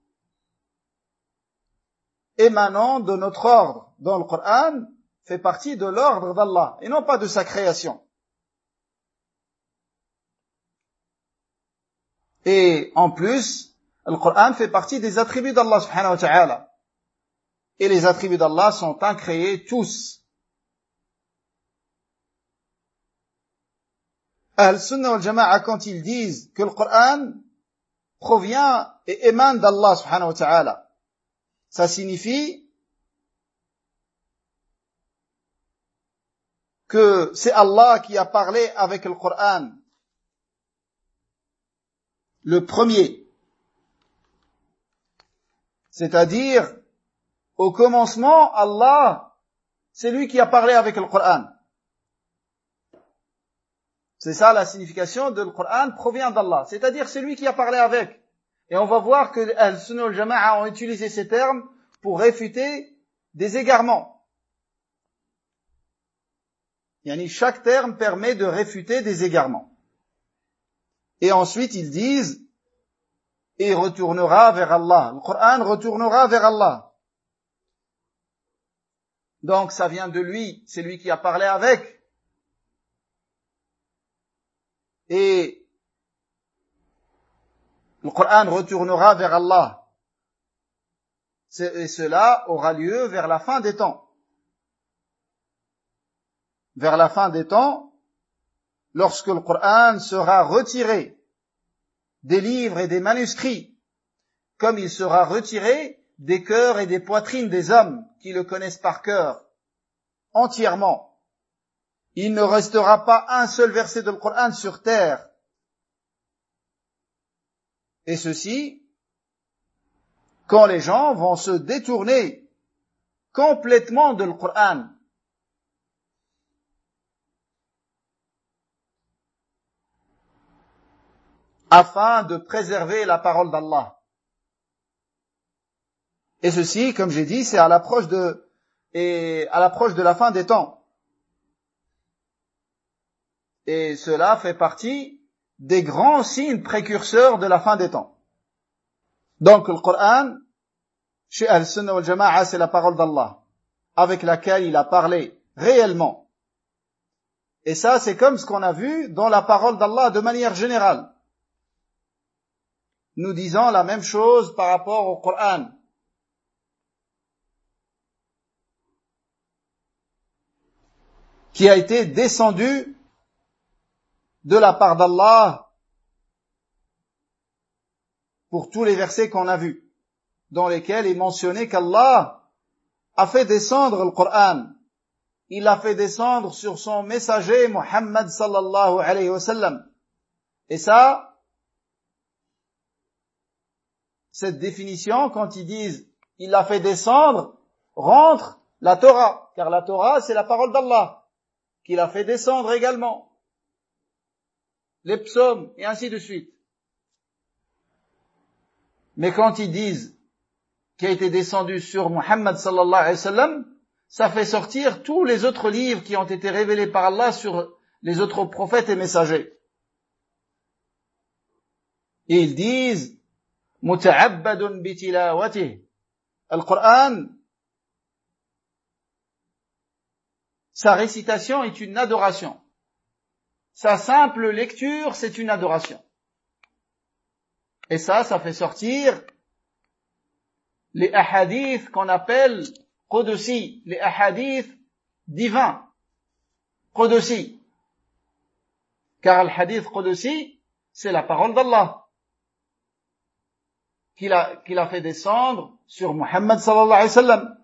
Émanant de notre ordre, dont le Coran fait partie de l'ordre d'Allah, et non pas de sa création. Et en plus, le Coran fait partie des attributs d'Allah subhanahu wa ta'ala. Et les attributs d'Allah sont incréés tous. Al-Sunnah wal-Jama'a, quand ils disent que le Coran provient et émane d'Allah subhanahu wa ta'ala, ça signifie que c'est Allah qui a parlé avec le Coran, le premier. C'est-à-dire, au commencement, Allah, c'est lui qui a parlé avec le Coran. C'est ça la signification de le Coran provient d'Allah. C'est-à-dire, c'est lui qui a parlé avec. Et on va voir que Al-Sunnah wal-Jama'a ont utilisé ces termes pour réfuter des égarements. Yani, chaque terme permet de réfuter des égarements. Et ensuite, ils disent, et il retournera vers Allah. Le Coran retournera vers Allah. Donc, ça vient de lui, c'est lui qui a parlé avec. Et le Coran retournera vers Allah. Et cela aura lieu vers la fin des temps. Vers la fin des temps, lorsque le Coran sera retiré des livres et des manuscrits, comme il sera retiré des cœurs et des poitrines des hommes qui le connaissent par cœur, entièrement. Il ne restera pas un seul verset de le Coran sur terre. Et ceci, quand les gens vont se détourner complètement de le Coran. Afin de préserver la parole d'Allah. Et ceci, comme j'ai dit, c'est à l'approche de, et à l'approche de la fin des temps. Et cela fait partie des grands signes précurseurs de la fin des temps. Donc le Coran, chez Al-Sunnah wal-Jama'a, c'est la parole d'Allah, avec laquelle il a parlé réellement. Et ça, c'est comme ce qu'on a vu dans la parole d'Allah de manière générale. Nous disons la même chose par rapport au Coran. Qui a été descendu de la part d'Allah pour tous les versets qu'on a vus, dans lesquels il mentionnait qu'Allah a fait descendre le Coran. Il l'a fait descendre sur son messager Muhammad sallallahu alayhi wa sallam. Et ça, cette définition, quand ils disent il l'a fait descendre, rentre la Torah, car la Torah c'est la parole d'Allah, qu'il a fait descendre également. Les psaumes, et ainsi de suite. Mais quand ils disent qu'il a été descendu sur Muhammad sallallahu alayhi wa sallam, ça fait sortir tous les autres livres qui ont été révélés par Allah sur les autres prophètes et messagers. Et ils disent muta'abbadun bitilawatih. Al-Qur'an, sa récitation est une adoration. Sa simple lecture, c'est une adoration. Et ça, ça fait sortir les ahadiths qu'on appelle Qudusi, les ahadiths divins. Qudusi. Car le hadith Qudusi, c'est la parole d'Allah. Qu'il a, qu'il a fait descendre sur Muhammad sallallahu alayhi wa sallam.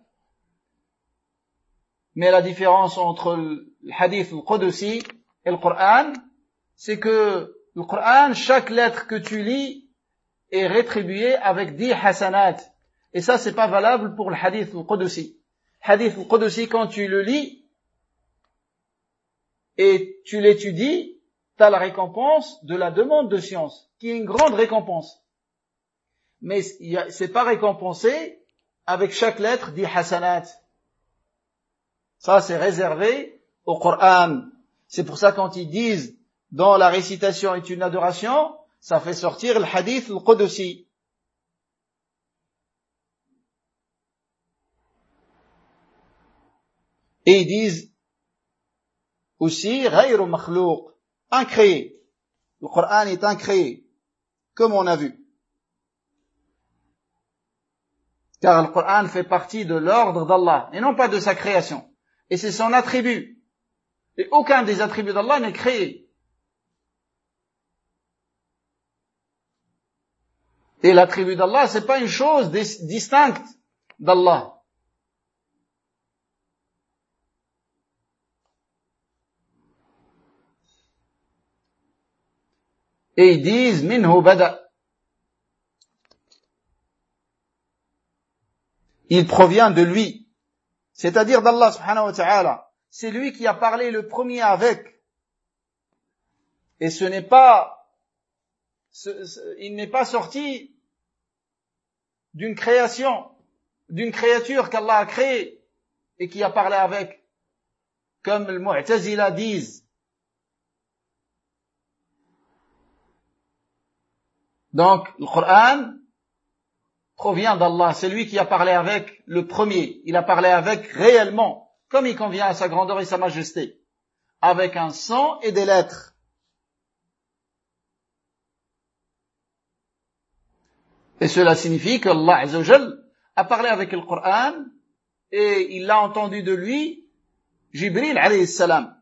Mais la différence entre le hadith le Qudusi et le Coran, c'est que le Coran, chaque lettre que tu lis est rétribuée avec dix hasanat. Et ça, c'est pas valable pour le hadith al-Qudusi. Hadith al-Qudusi, quand tu le lis et tu l'étudies, tu as la récompense de la demande de science, qui est une grande récompense. Mais c'est pas récompensé avec chaque lettre dix hasanat. Ça, c'est réservé au Coran. C'est pour ça quand ils disent dont la récitation est une adoration, ça fait sortir le hadith al-Qudusi. Et ils disent aussi ghayru makhlouq, incréé. Le Coran est incréé, comme on a vu. Car le Coran fait partie de l'ordre d'Allah, et non pas de sa création. Et c'est son attribut. Et aucun des attributs d'Allah n'est créé. Et l'attribut d'Allah, c'est pas une chose dis- distincte d'Allah. Et ils disent minhu bada. Il provient de lui, c'est-à-dire d'Allah subhanahu wa ta'ala. C'est lui qui a parlé le premier avec. Et ce n'est pas, ce, ce, il n'est pas sorti d'une création, d'une créature qu'Allah a créée et qui a parlé avec, comme le Mu'tazila disent. Donc, le Coran provient d'Allah, c'est lui qui a parlé avec le premier. Il a parlé avec réellement, comme il convient à sa grandeur et sa majesté, avec un son et des lettres. Et cela signifie qu'Allah Azza wa Jal a parlé avec le Coran et il l'a entendu de lui, Jibril alayhi salam.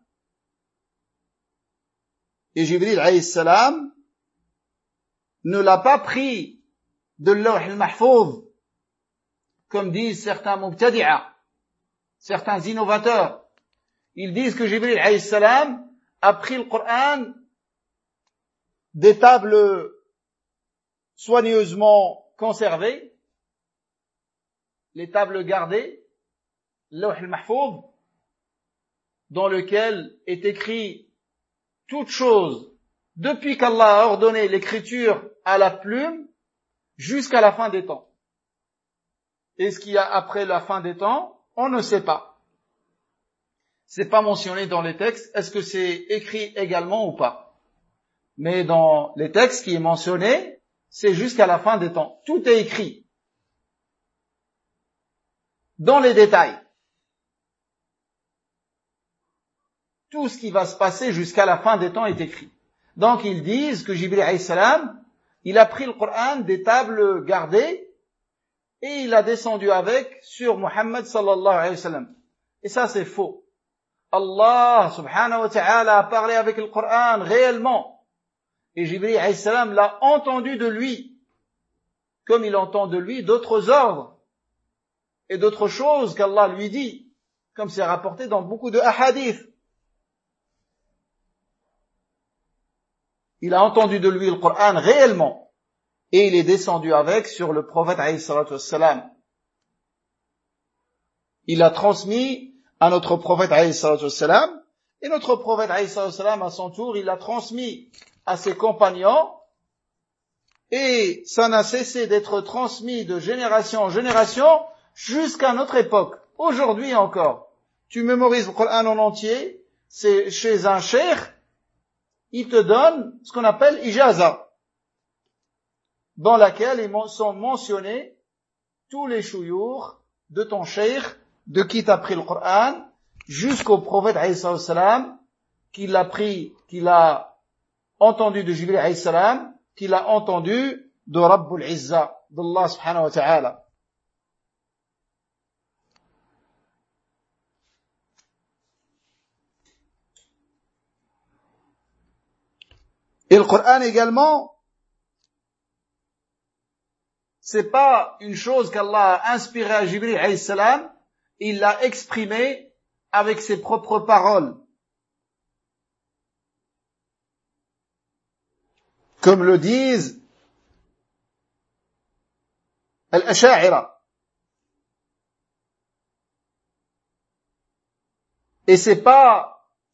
Et Jibril alayhi salam ne l'a pas pris de l'Lawh al-Mahfouz, comme disent certains mubtadi'a, certains innovateurs. Ils disent que Jibril alayhi salam a pris le Coran des tables soigneusement conservées, les tables gardées, l'Lawh al-Mahfouz, dans lequel est écrit toute chose depuis qu'Allah a ordonné l'écriture à la plume jusqu'à la fin des temps. Et ce qu'il y a après la fin des temps, on ne sait pas. C'est pas mentionné dans les textes. Est-ce que c'est écrit également ou pas? Mais dans les textes qui est mentionné, c'est jusqu'à la fin des temps. Tout est écrit. Dans les détails. Tout ce qui va se passer jusqu'à la fin des temps est écrit. Donc ils disent que Jibril alayhi salam, il a pris le Coran des tables gardées et il a descendu avec sur Muhammad sallallahu alayhi wa sallam. Et ça c'est faux. Allah subhanahu wa ta'ala a parlé avec le Coran réellement. Et Jibril alayhi salam l'a entendu de lui, comme il entend de lui d'autres ordres et d'autres choses qu'Allah lui dit, comme c'est rapporté dans beaucoup de hadiths. Il a entendu de lui le Coran réellement. Et il est descendu avec sur le prophète alayhi salatu wassalam. Il a transmis à notre prophète alayhi salatu wassalam. Et notre prophète alayhi salatu wassalam, à son tour, il l'a transmis à ses compagnons. Et ça n'a cessé d'être transmis de génération en génération jusqu'à notre époque. Aujourd'hui encore. Tu mémorises le Coran en entier. C'est chez un cheikh. Il te donne ce qu'on appelle ijaza, dans laquelle ils sont mentionnés tous les chouyours de ton cheikh, de qui t'a pris le Coran, jusqu'au prophète alayhi salam, qu'il a pris, qu'il a entendu de Jibril alayhi salam, qu'il a entendu de Rabbul Izza, d'Allah subhanahu wa ta'ala. Et le Coran également, c'est pas une chose qu'Allah a inspirée à Jibril alayhi salam, il l'a exprimé avec ses propres paroles. Comme le disent Al-Asha'ira. Et c'est pas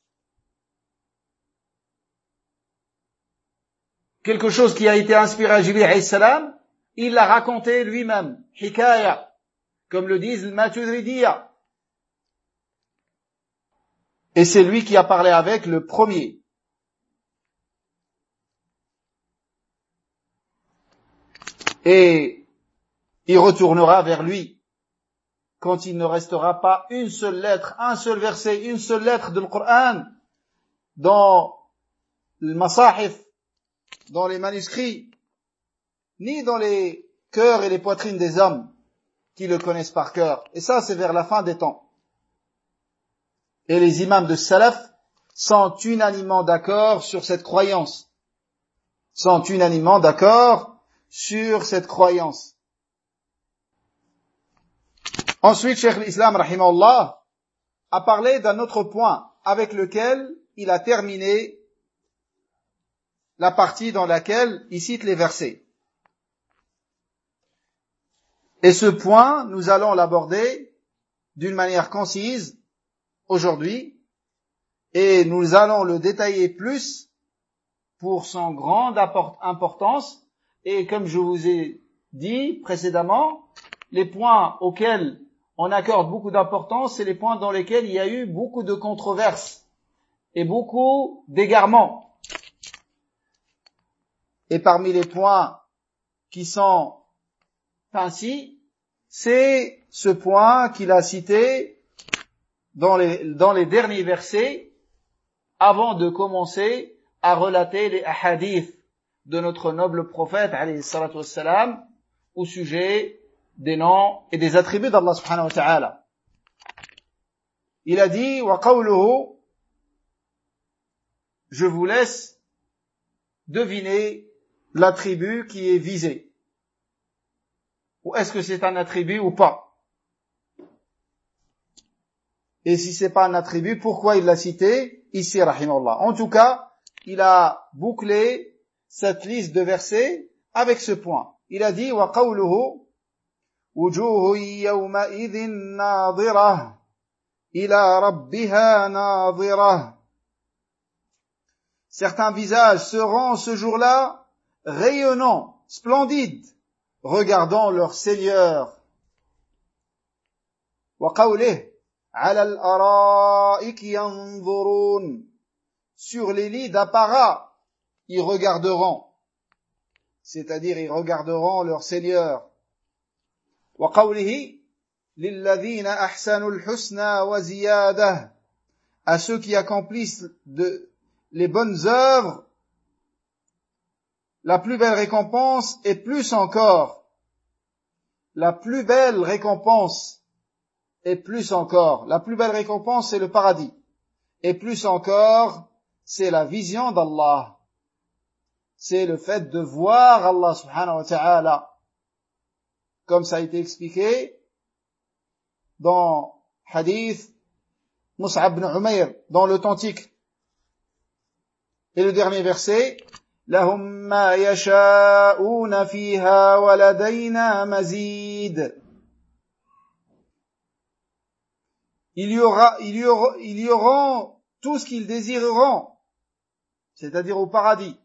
quelque chose qui a été inspiré à Jibril alayhi salam, il l'a raconté lui-même, hikaya, comme le disent le Maturidiyya. Et c'est lui qui a parlé avec le premier. et il retournera vers lui quand il ne restera pas une seule lettre, un seul verset, une seule lettre du Coran dans le masahif, dans les manuscrits, ni dans les cœurs et les poitrines des hommes qui le connaissent par cœur. Et ça, c'est vers la fin des temps. Et les imams de Salaf sont unanimement d'accord sur cette croyance. Sont unanimement d'accord sur cette croyance. Ensuite, Cheikh l'Islam, rahimahullah, a parlé d'un autre point avec lequel il a terminé la partie dans laquelle il cite les versets. Et ce point, nous allons l'aborder d'une manière concise aujourd'hui, et nous allons le détailler plus pour son grande importance, et comme je vous ai dit précédemment, les points auxquels on accorde beaucoup d'importance, c'est les points dans lesquels il y a eu beaucoup de controverses et beaucoup d'égarements. Et parmi les points qui sont ainsi, c'est ce point qu'il a cité dans les, dans les derniers versets avant de commencer à relater les ahadiths de notre noble prophète alayhi salatu wassalam au sujet des noms et des attributs d'Allah subhanahu wa ta'ala. Il a dit wa qawluhu, je vous laisse deviner l'attribut qui est visé. Ou est-ce que c'est un attribut ou pas? Et si c'est pas un attribut, pourquoi il l'a cité ici, rahimahullah? En tout cas, il a bouclé cette liste de versets avec ce point. Il a dit wa qawluhu wujuhun yawma'idhin nadhirah ila rabbiha nadhirah. Certains visages seront ce jour-là rayonnants, splendides, regardant leur Seigneur. Wa qawlihi ala al-ara'iki yanzurun. Sur les lits d'apparat, ils regarderont. C'est-à-dire, ils regarderont leur Seigneur. Wa qawlihi lilladhina ahsanu al-husna wa ziyadah. À ceux qui accomplissent de, les bonnes œuvres, la plus belle récompense et plus encore. La plus belle récompense et plus encore. La plus belle récompense, c'est le paradis. Et plus encore, c'est la vision d'Allah. C'est le fait de voir Allah subhanahu wa ta'ala. Comme ça a été expliqué dans hadith Mus'ab ibn Umayr, dans l'authentique. Et le dernier verset, لهم ما يشاءون فيها ولدينا مزيد. Il y aura, il y aura, il y aura tout ce qu'ils désireront, c'est-à-dire au paradis.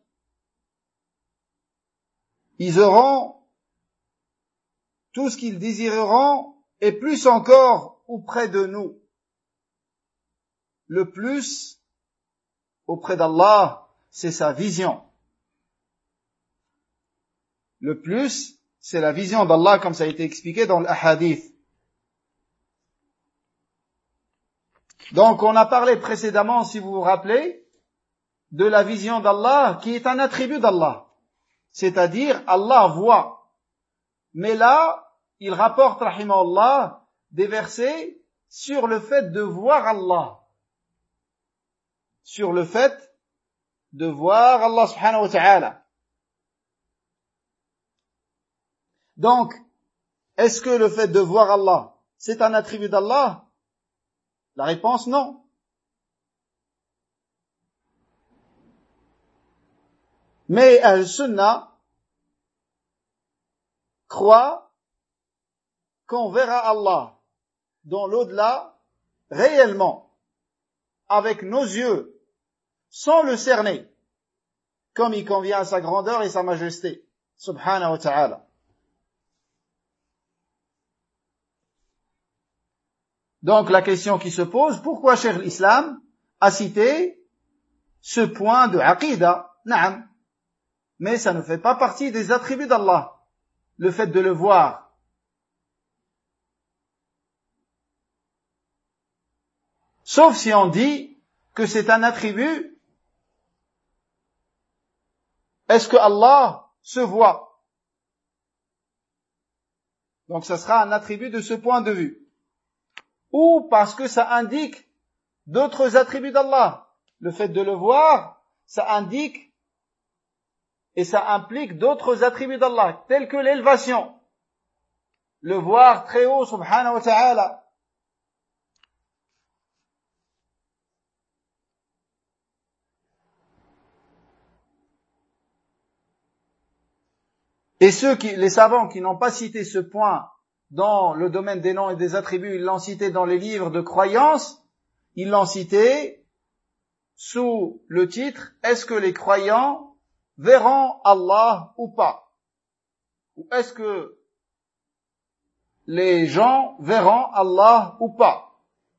Ils auront tout ce qu'ils désireront et plus encore auprès de nous. Le plus auprès d'Allah, c'est sa vision. Le plus, c'est la vision d'Allah, comme ça a été expliqué dans l'ahadith. Donc, on a parlé précédemment, si vous vous rappelez, de la vision d'Allah, qui est un attribut d'Allah. C'est-à-dire, Allah voit. Mais là, il rapporte, rahimahullah, des versets sur le fait de voir Allah. Sur le fait de voir Allah subhanahu wa ta'ala. Donc, est-ce que le fait de voir Allah, c'est un attribut d'Allah? La réponse, non. Mais Al-Sunnah croit qu'on verra Allah dans l'au-delà réellement, avec nos yeux, sans le cerner, comme il convient à sa grandeur et sa majesté, subhanahu wa ta'ala. Donc la question qui se pose, pourquoi Cheikh l'Islam a cité ce point de aqida? Naam. Mais ça ne fait pas partie des attributs d'Allah. le fait de le voir. Sauf si on dit que c'est un attribut. Est-ce que Allah se voit? Donc ça sera un attribut de ce point de vue. Ou parce que ça indique d'autres attributs d'Allah. Le fait de le voir, ça indique et ça implique d'autres attributs d'Allah, tels que l'élévation. Le voir très haut, subhanahu wa ta'ala. Et ceux qui, les savants qui n'ont pas cité ce point dans le domaine des noms et des attributs, ils l'ont cité dans les livres de croyance, ils l'ont cité sous le titre « Est-ce que les croyants verront Allah ou pas ?» Ou « Est-ce que les gens verront Allah ou pas ?»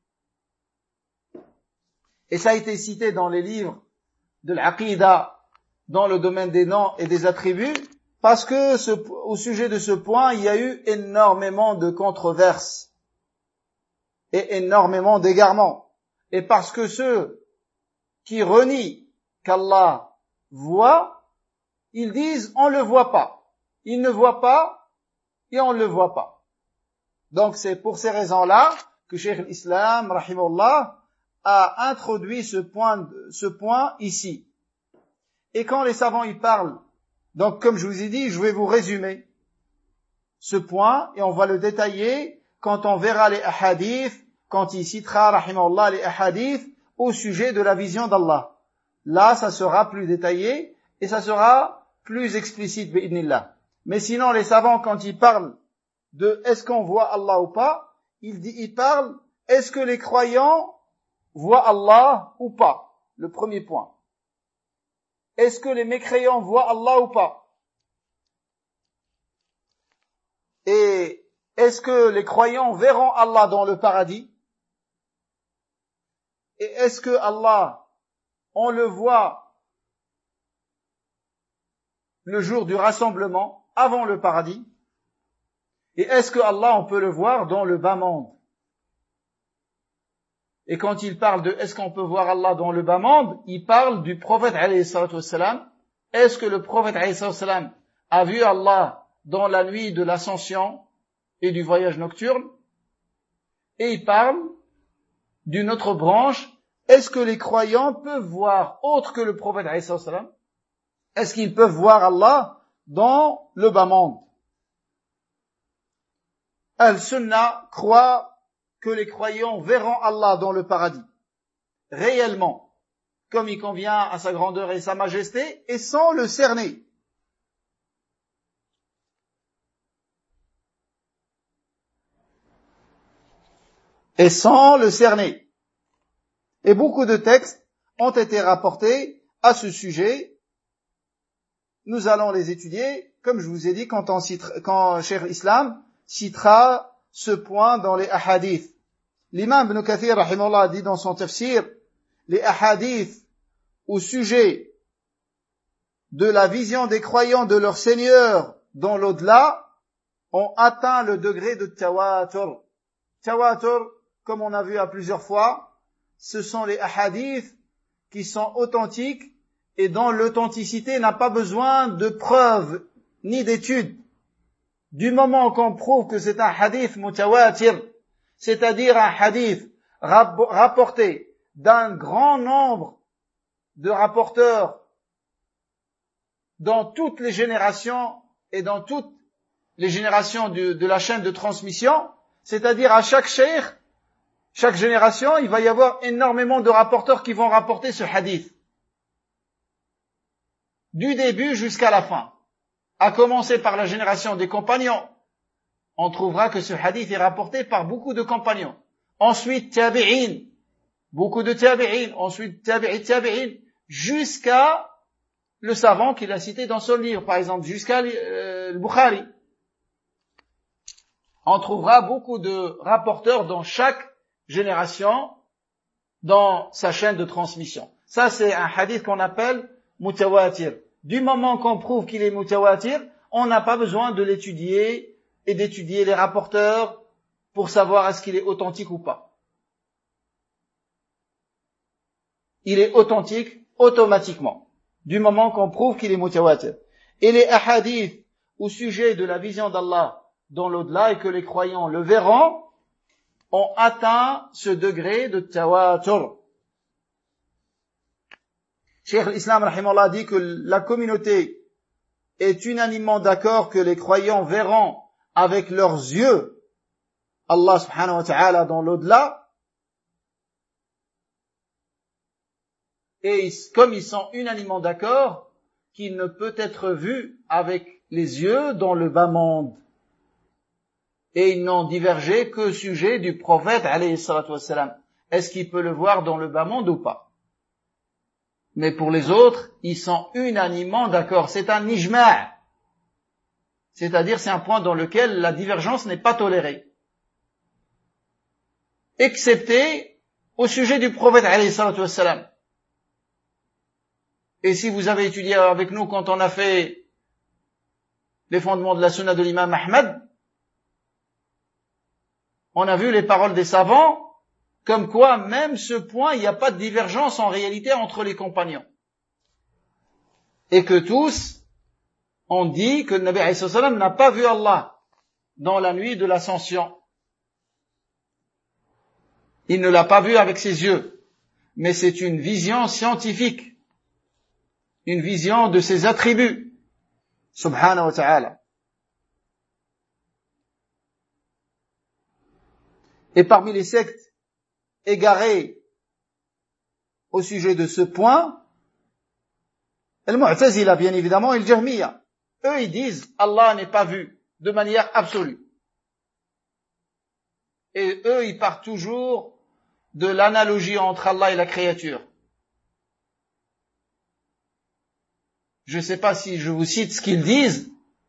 Et ça a été cité dans les livres de l'Aqida, dans le domaine des noms et des attributs, parce que ce, au sujet de ce point, il y a eu énormément de controverses et énormément d'égarements. Et parce que ceux qui renient qu'Allah voit, ils disent on ne le voit pas. Il ne voit pas et on ne le voit pas. Donc c'est pour ces raisons-là que Cheikh l'Islam, rahimahullah, a introduit ce point, ce point ici. Et quand les savants y parlent, donc comme je vous ai dit, je vais vous résumer ce point et on va le détailler quand on verra les hadiths, quand il citera, rahimahullah, les hadiths au sujet de la vision d'Allah. Là, ça sera plus détaillé et ça sera plus explicite, bi'idnillah. Mais sinon, les savants, quand ils parlent de est-ce qu'on voit Allah ou pas, ils, ils parlent est-ce que les croyants voient Allah ou pas? Le premier point. Est-ce que les mécréants voient Allah ou pas? Et est-ce que les croyants verront Allah dans le paradis? Et est-ce que Allah, on le voit le jour du rassemblement, avant le paradis? Et est-ce que Allah, on peut le voir dans le bas monde? Et quand il parle de est-ce qu'on peut voir Allah dans le bas monde, il parle du prophète alayhi salatu wassalam. Est-ce que le prophète alayhi salatu wassalam a vu Allah dans la nuit de l'ascension et du voyage nocturne? Et il parle d'une autre branche. Est-ce que les croyants peuvent voir autre que le prophète alayhi salatu wassalam? Est-ce qu'ils peuvent voir Allah dans le bas monde? Al-Sunnah croit que les croyants verront Allah dans le paradis, réellement, comme il convient à sa grandeur et sa majesté, et sans le cerner. Et sans le cerner. Et beaucoup de textes ont été rapportés à ce sujet. Nous allons les étudier, comme je vous ai dit, quand, on citera, quand Cheikh Islam citera ce point dans les ahadiths. L'imam Ibn Kathir, rahimahullah, dit dans son tafsir, les ahadiths au sujet de la vision des croyants de leur Seigneur dans l'au-delà ont atteint le degré de tawatur. Tawatur, comme on a vu à plusieurs fois, ce sont les ahadiths qui sont authentiques et dont l'authenticité n'a pas besoin de preuves ni d'études. Du moment qu'on prouve que c'est un hadith mutawatir, c'est-à-dire un hadith rapporté d'un grand nombre de rapporteurs dans toutes les générations et dans toutes les générations de, de la chaîne de transmission, c'est-à-dire à chaque cheikh, chaque génération, il va y avoir énormément de rapporteurs qui vont rapporter ce hadith. Du début jusqu'à la fin. À commencer par la génération des compagnons, on trouvera que ce hadith est rapporté par beaucoup de compagnons. Ensuite, tabi'in, beaucoup de tabi'in, ensuite tabi'i tabi'in, jusqu'à le savant qu'il a cité dans son livre, par exemple, jusqu'à euh, le Bukhari. On trouvera beaucoup de rapporteurs dans chaque génération, dans sa chaîne de transmission. Ça, c'est un hadith qu'on appelle mutawatir. Du moment qu'on prouve qu'il est mutawatir, on n'a pas besoin de l'étudier et d'étudier les rapporteurs pour savoir est-ce qu'il est authentique ou pas. Il est authentique automatiquement, du moment qu'on prouve qu'il est mutawatir. Et les ahadiths au sujet de la vision d'Allah dans l'au-delà et que les croyants le verront, ont atteint ce degré de tawatur. Cheikh l'Islam rahimahullah dit que la communauté est unanimement d'accord que les croyants verront avec leurs yeux Allah subhanahu wa ta'ala dans l'au-delà, et comme ils sont unanimement d'accord qu'il ne peut être vu avec les yeux dans le bas monde. Et ils n'ont divergé qu'au sujet du prophète alayhi salatu wassalam. Est-ce qu'il peut le voir dans le bas monde ou pas? Mais pour les autres, ils sont unanimement d'accord. C'est un ijma'. C'est-à-dire, c'est un point dans lequel la divergence n'est pas tolérée. Excepté au sujet du prophète alayhi salatu wassalam. Et si vous avez étudié avec nous quand on a fait les fondements de la sunna de l'imam Ahmad, on a vu les paroles des savants, comme quoi même ce point, il n'y a pas de divergence en réalité entre les compagnons. Et que tous ont dit que le Nabi alayhi salam n'a pas vu Allah dans la nuit de l'ascension. Il ne l'a pas vu avec ses yeux, mais c'est une vision scientifique, une vision de ses attributs, subhanahu wa ta'ala. Et parmi les sectes égarées au sujet de ce point, Al-Mu'tazila, bien évidemment, et le Jahmiya. Eux, ils disent, Allah n'est pas vu de manière absolue. Et eux, ils partent toujours de l'analogie entre Allah et la créature. Je ne sais pas si je vous cite ce qu'ils disent,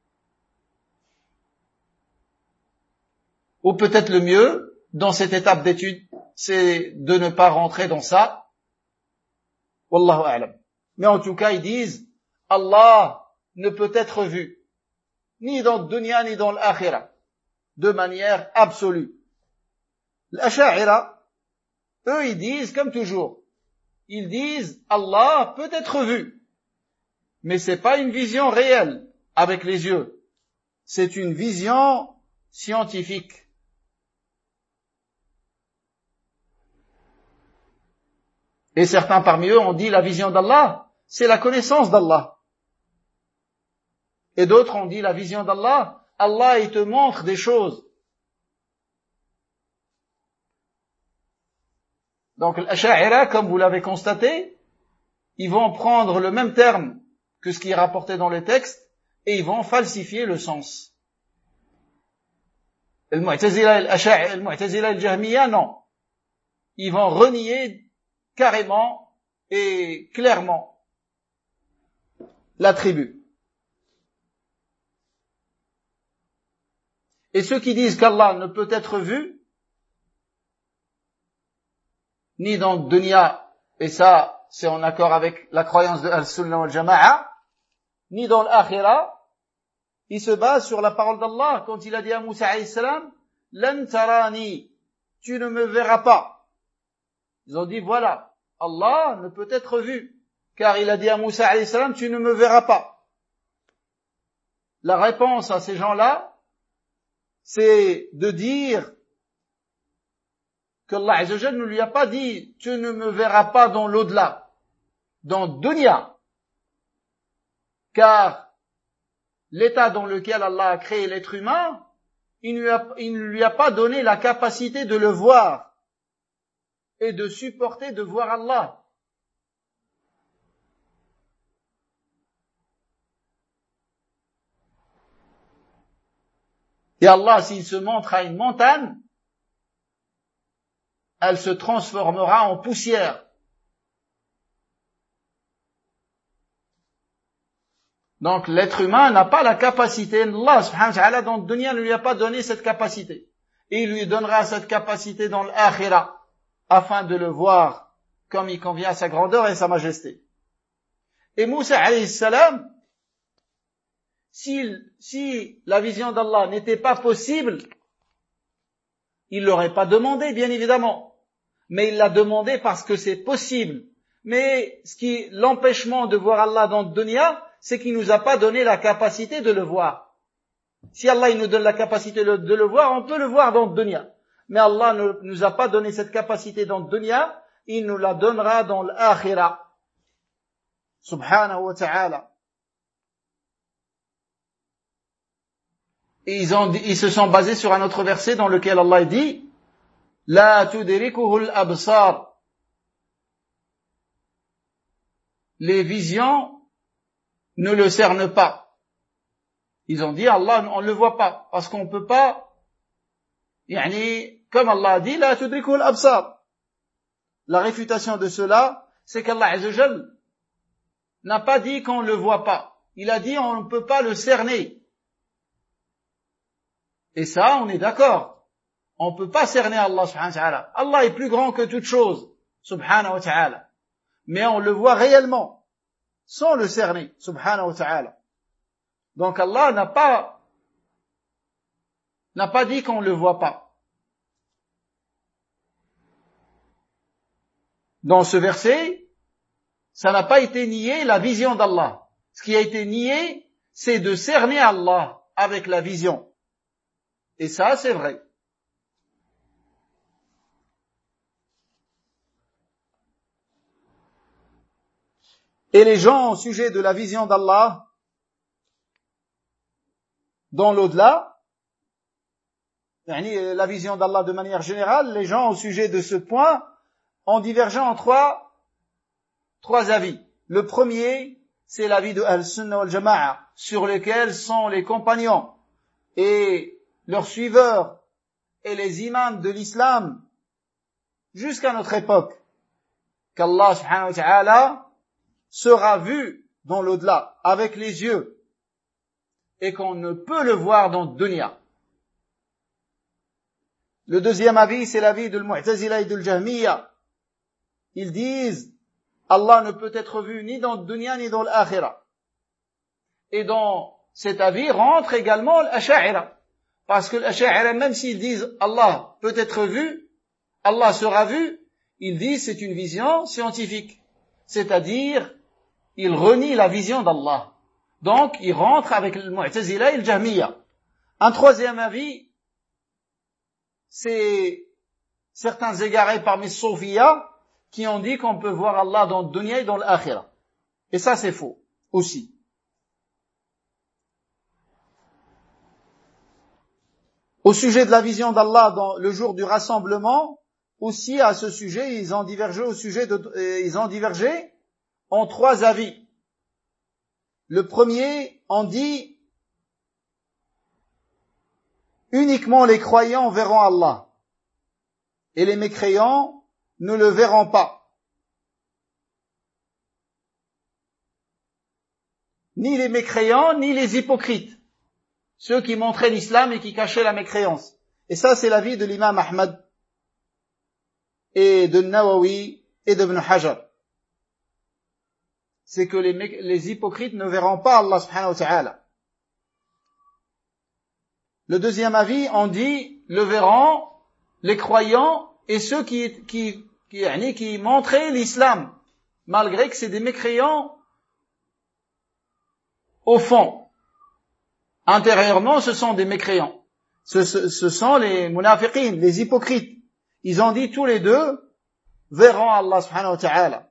ou peut-être le mieux, dans cette étape d'étude, c'est de ne pas rentrer dans ça. Wallahu a'lam. Mais en tout cas, ils disent, Allah ne peut être vu, ni dans le dunya, ni dans l'akhira, de manière absolue. L'asha'ira, eux, ils disent, comme toujours, ils disent, Allah peut être vu, mais c'est pas une vision réelle, avec les yeux. C'est une vision scientifique. Et certains parmi eux ont dit la vision d'Allah, c'est la connaissance d'Allah. Et d'autres ont dit la vision d'Allah, Allah il te montre des choses. Donc l'Asha'ira, comme vous l'avez constaté, ils vont prendre le même terme que ce qui est rapporté dans les textes et ils vont falsifier le sens. Le Mu'tazila, le Mu'tazila, le Jahmiya, non. Ils vont renier carrément et clairement l'attribut. Et ceux qui disent qu'Allah ne peut être vu, ni dans le dunya, et ça c'est en accord avec la croyance de Al-Sunnah wal Jama'a, ni dans l'akhira, ils se basent sur la parole d'Allah quand il a dit à Moussa alayhi salam, lan tarani, tu ne me verras pas. Ils ont dit, voilà, Allah ne peut être vu, car il a dit à Moussa alayhi salam, tu ne me verras pas. La réponse à ces gens-là, c'est de dire qu'Allah azza wa jalla ne lui a pas dit, tu ne me verras pas dans l'au-delà, dans dunya, car l'état dans lequel Allah a créé l'être humain, il ne lui a, il ne lui a pas donné la capacité de le voir et de supporter de voir Allah. Et Allah, s'il se montre à une montagne, elle se transformera en poussière. Donc l'être humain n'a pas la capacité, Allah subhanahu wa ta'ala dans le dunya ne lui a pas donné cette capacité. Et il lui donnera cette capacité dans l'akhira, afin de le voir comme il convient à sa grandeur et sa majesté. Et Moussa alayhi salam, si, si la vision d'Allah n'était pas possible, il l'aurait pas demandé, bien évidemment. Mais il l'a demandé parce que c'est possible. Mais ce qui, l'empêchement de voir Allah dans le dunya, c'est qu'il nous a pas donné la capacité de le voir. Si Allah il nous donne la capacité de le voir, on peut le voir dans le dunya. Mais Allah ne nous a pas donné cette capacité dans le dunya, il nous la donnera dans l'akhira. Subhanahu wa ta'ala. Et ils, ont, ils se sont basés sur un autre verset dans lequel Allah dit La tudrikuhu al-absar. Les visions ne le cernent pas. Ils ont dit Allah, on ne le voit pas parce qu'on ne peut pas. Yani, comme Allah a dit La tudrikuhu al-absar. La réfutation de cela, c'est qu'Allah Azza wa Jal n'a pas dit qu'on ne le voit pas. Il a dit on ne peut pas le cerner. Et ça, on est d'accord. On ne peut pas cerner Allah subhanahu wa ta'ala. Allah est plus grand que toute chose, subhanahu wa ta'ala. Mais on le voit réellement, sans le cerner, subhanahu wa ta'ala. Donc Allah n'a pas, n'a pas dit qu'on ne le voit pas. Dans ce verset, ça n'a pas été nié la vision d'Allah. Ce qui a été nié, c'est de cerner Allah avec la vision. Et ça, c'est vrai. Et les gens au sujet de la vision d'Allah dans l'au-delà, la vision d'Allah de manière générale, les gens au sujet de ce point ont divergé en trois, trois avis. Le premier, c'est l'avis de Al-Sunnah wal-Jama'a, sur lequel sont les compagnons et leurs suiveurs et les imams de l'islam jusqu'à notre époque, qu'Allah subhanahu wa ta'ala sera vu dans l'au-delà avec les yeux et qu'on ne peut le voir dans le dunya. Le deuxième avis, c'est l'avis de l'Mu'tazila et de l'Jahmiya. Ils disent Allah ne peut être vu ni dans le dunya ni dans l'akhira. Et dans cet avis rentre également l'Asha'ira. Parce que l'Asha'ira, même s'ils disent Allah peut être vu, Allah sera vu, ils disent c'est une vision scientifique. C'est-à-dire, ils renient la vision d'Allah. Donc, ils rentrent avec le Mu'tazila et le Jahmiya. Un troisième avis, c'est certains égarés parmi les Soufiyas qui ont dit qu'on peut voir Allah dans le dunya et dans l'akhira. Et ça, c'est faux aussi. Au sujet de la vision d'Allah dans le jour du rassemblement, aussi à ce sujet, ils ont divergé au sujet de, euh, ils ont divergé en trois avis. Le premier, on dit uniquement les croyants verront Allah et les mécréants ne le verront pas. Ni les mécréants, ni les hypocrites. Ceux qui montraient l'islam et qui cachaient la mécréance. Et ça, c'est l'avis de l'imam Ahmad et de Nawawi et de Ibn Hajar. C'est que les, les hypocrites ne verront pas Allah subhanahu wa ta'ala. Le deuxième avis, on dit, le verront les croyants et ceux qui, qui, qui, qui montraient l'islam, malgré que c'est des mécréants au fond. Intérieurement, ce sont des mécréants. Ce, ce, ce sont les munafiqin, les hypocrites. Ils ont dit tous les deux, verront Allah subhanahu wa ta'ala.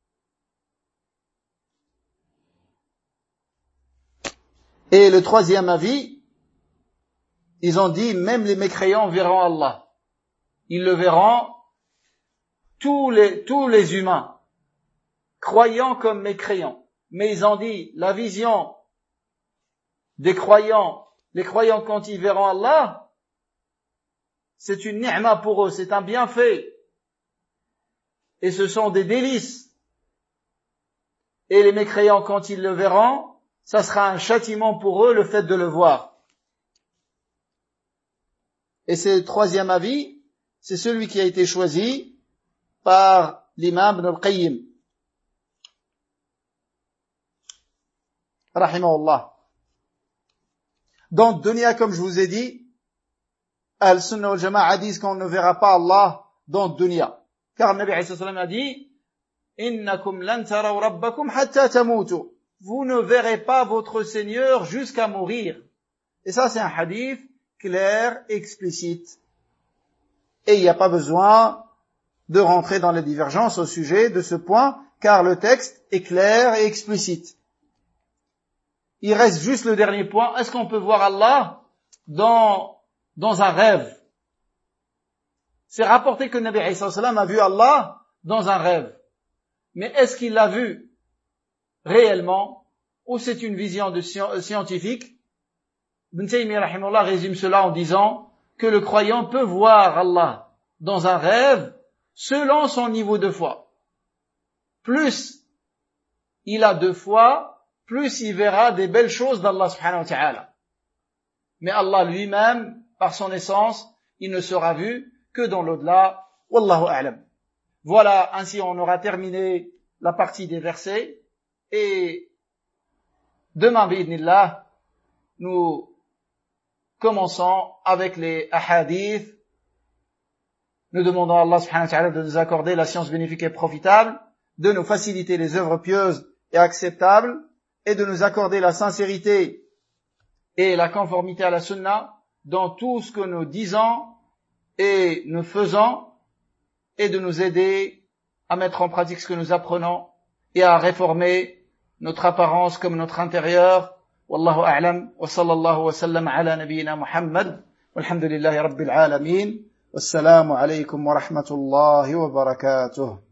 Et le troisième avis, ils ont dit, même les mécréants verront Allah. Ils le verront, tous les, tous les humains, croyants comme mécréants. Mais ils ont dit, la vision des croyants, les croyants quand ils verront Allah, c'est une ni'ma pour eux, c'est un bienfait. Et ce sont des délices. Et les mécréants quand ils le verront, ça sera un châtiment pour eux, le fait de le voir. Et ce troisième avis, c'est celui qui a été choisi par l'imam Ibn al-Qayyim. Rahimahullah. Dans dunya, comme je vous ai dit, Al-Sunnah wal Jama'a disent qu'on ne verra pas Allah dans dunya. Car le Nabi alayhi salam a dit, Innakum lan taraw rabbakum hatta tamutu. Vous ne verrez pas votre Seigneur jusqu'à mourir. Et ça, c'est un hadith clair, explicite. Et il n'y a pas besoin de rentrer dans les divergences au sujet de ce point, car le texte est clair et explicite. Il reste juste le dernier point. Est-ce qu'on peut voir Allah dans, dans un rêve? C'est rapporté que le Nabi alayhi salam a vu Allah dans un rêve. Mais est-ce qu'il l'a vu réellement, ou c'est une vision de scientifique? Ibn Taymiyyah rahimahullah résume cela en disant que le croyant peut voir Allah dans un rêve selon son niveau de foi. Plus il a de foi, plus il verra des belles choses d'Allah subhanahu wa ta'ala. Mais Allah lui-même, par son essence, il ne sera vu que dans l'au-delà. Wallahu a'lam. Voilà, ainsi on aura terminé la partie des versets. Et demain, bi'idhnillah, nous commençons avec les ahadith. Nous demandons à Allah subhanahu wa ta'ala de nous accorder la science bénéfique et profitable, de nous faciliter les œuvres pieuses et acceptables, et de nous accorder la sincérité et la conformité à la sunna dans tout ce que nous disons et nous faisons, et de nous aider à mettre en pratique ce que nous apprenons et à réformer notre apparence comme notre intérieur. Wallahu a'lam, wa sallallahu wa sallam ala nabiyyina Muhammad, walhamdulillahi rabbil alamin, wassalamu alaykum wa rahmatullahi wa barakatuh.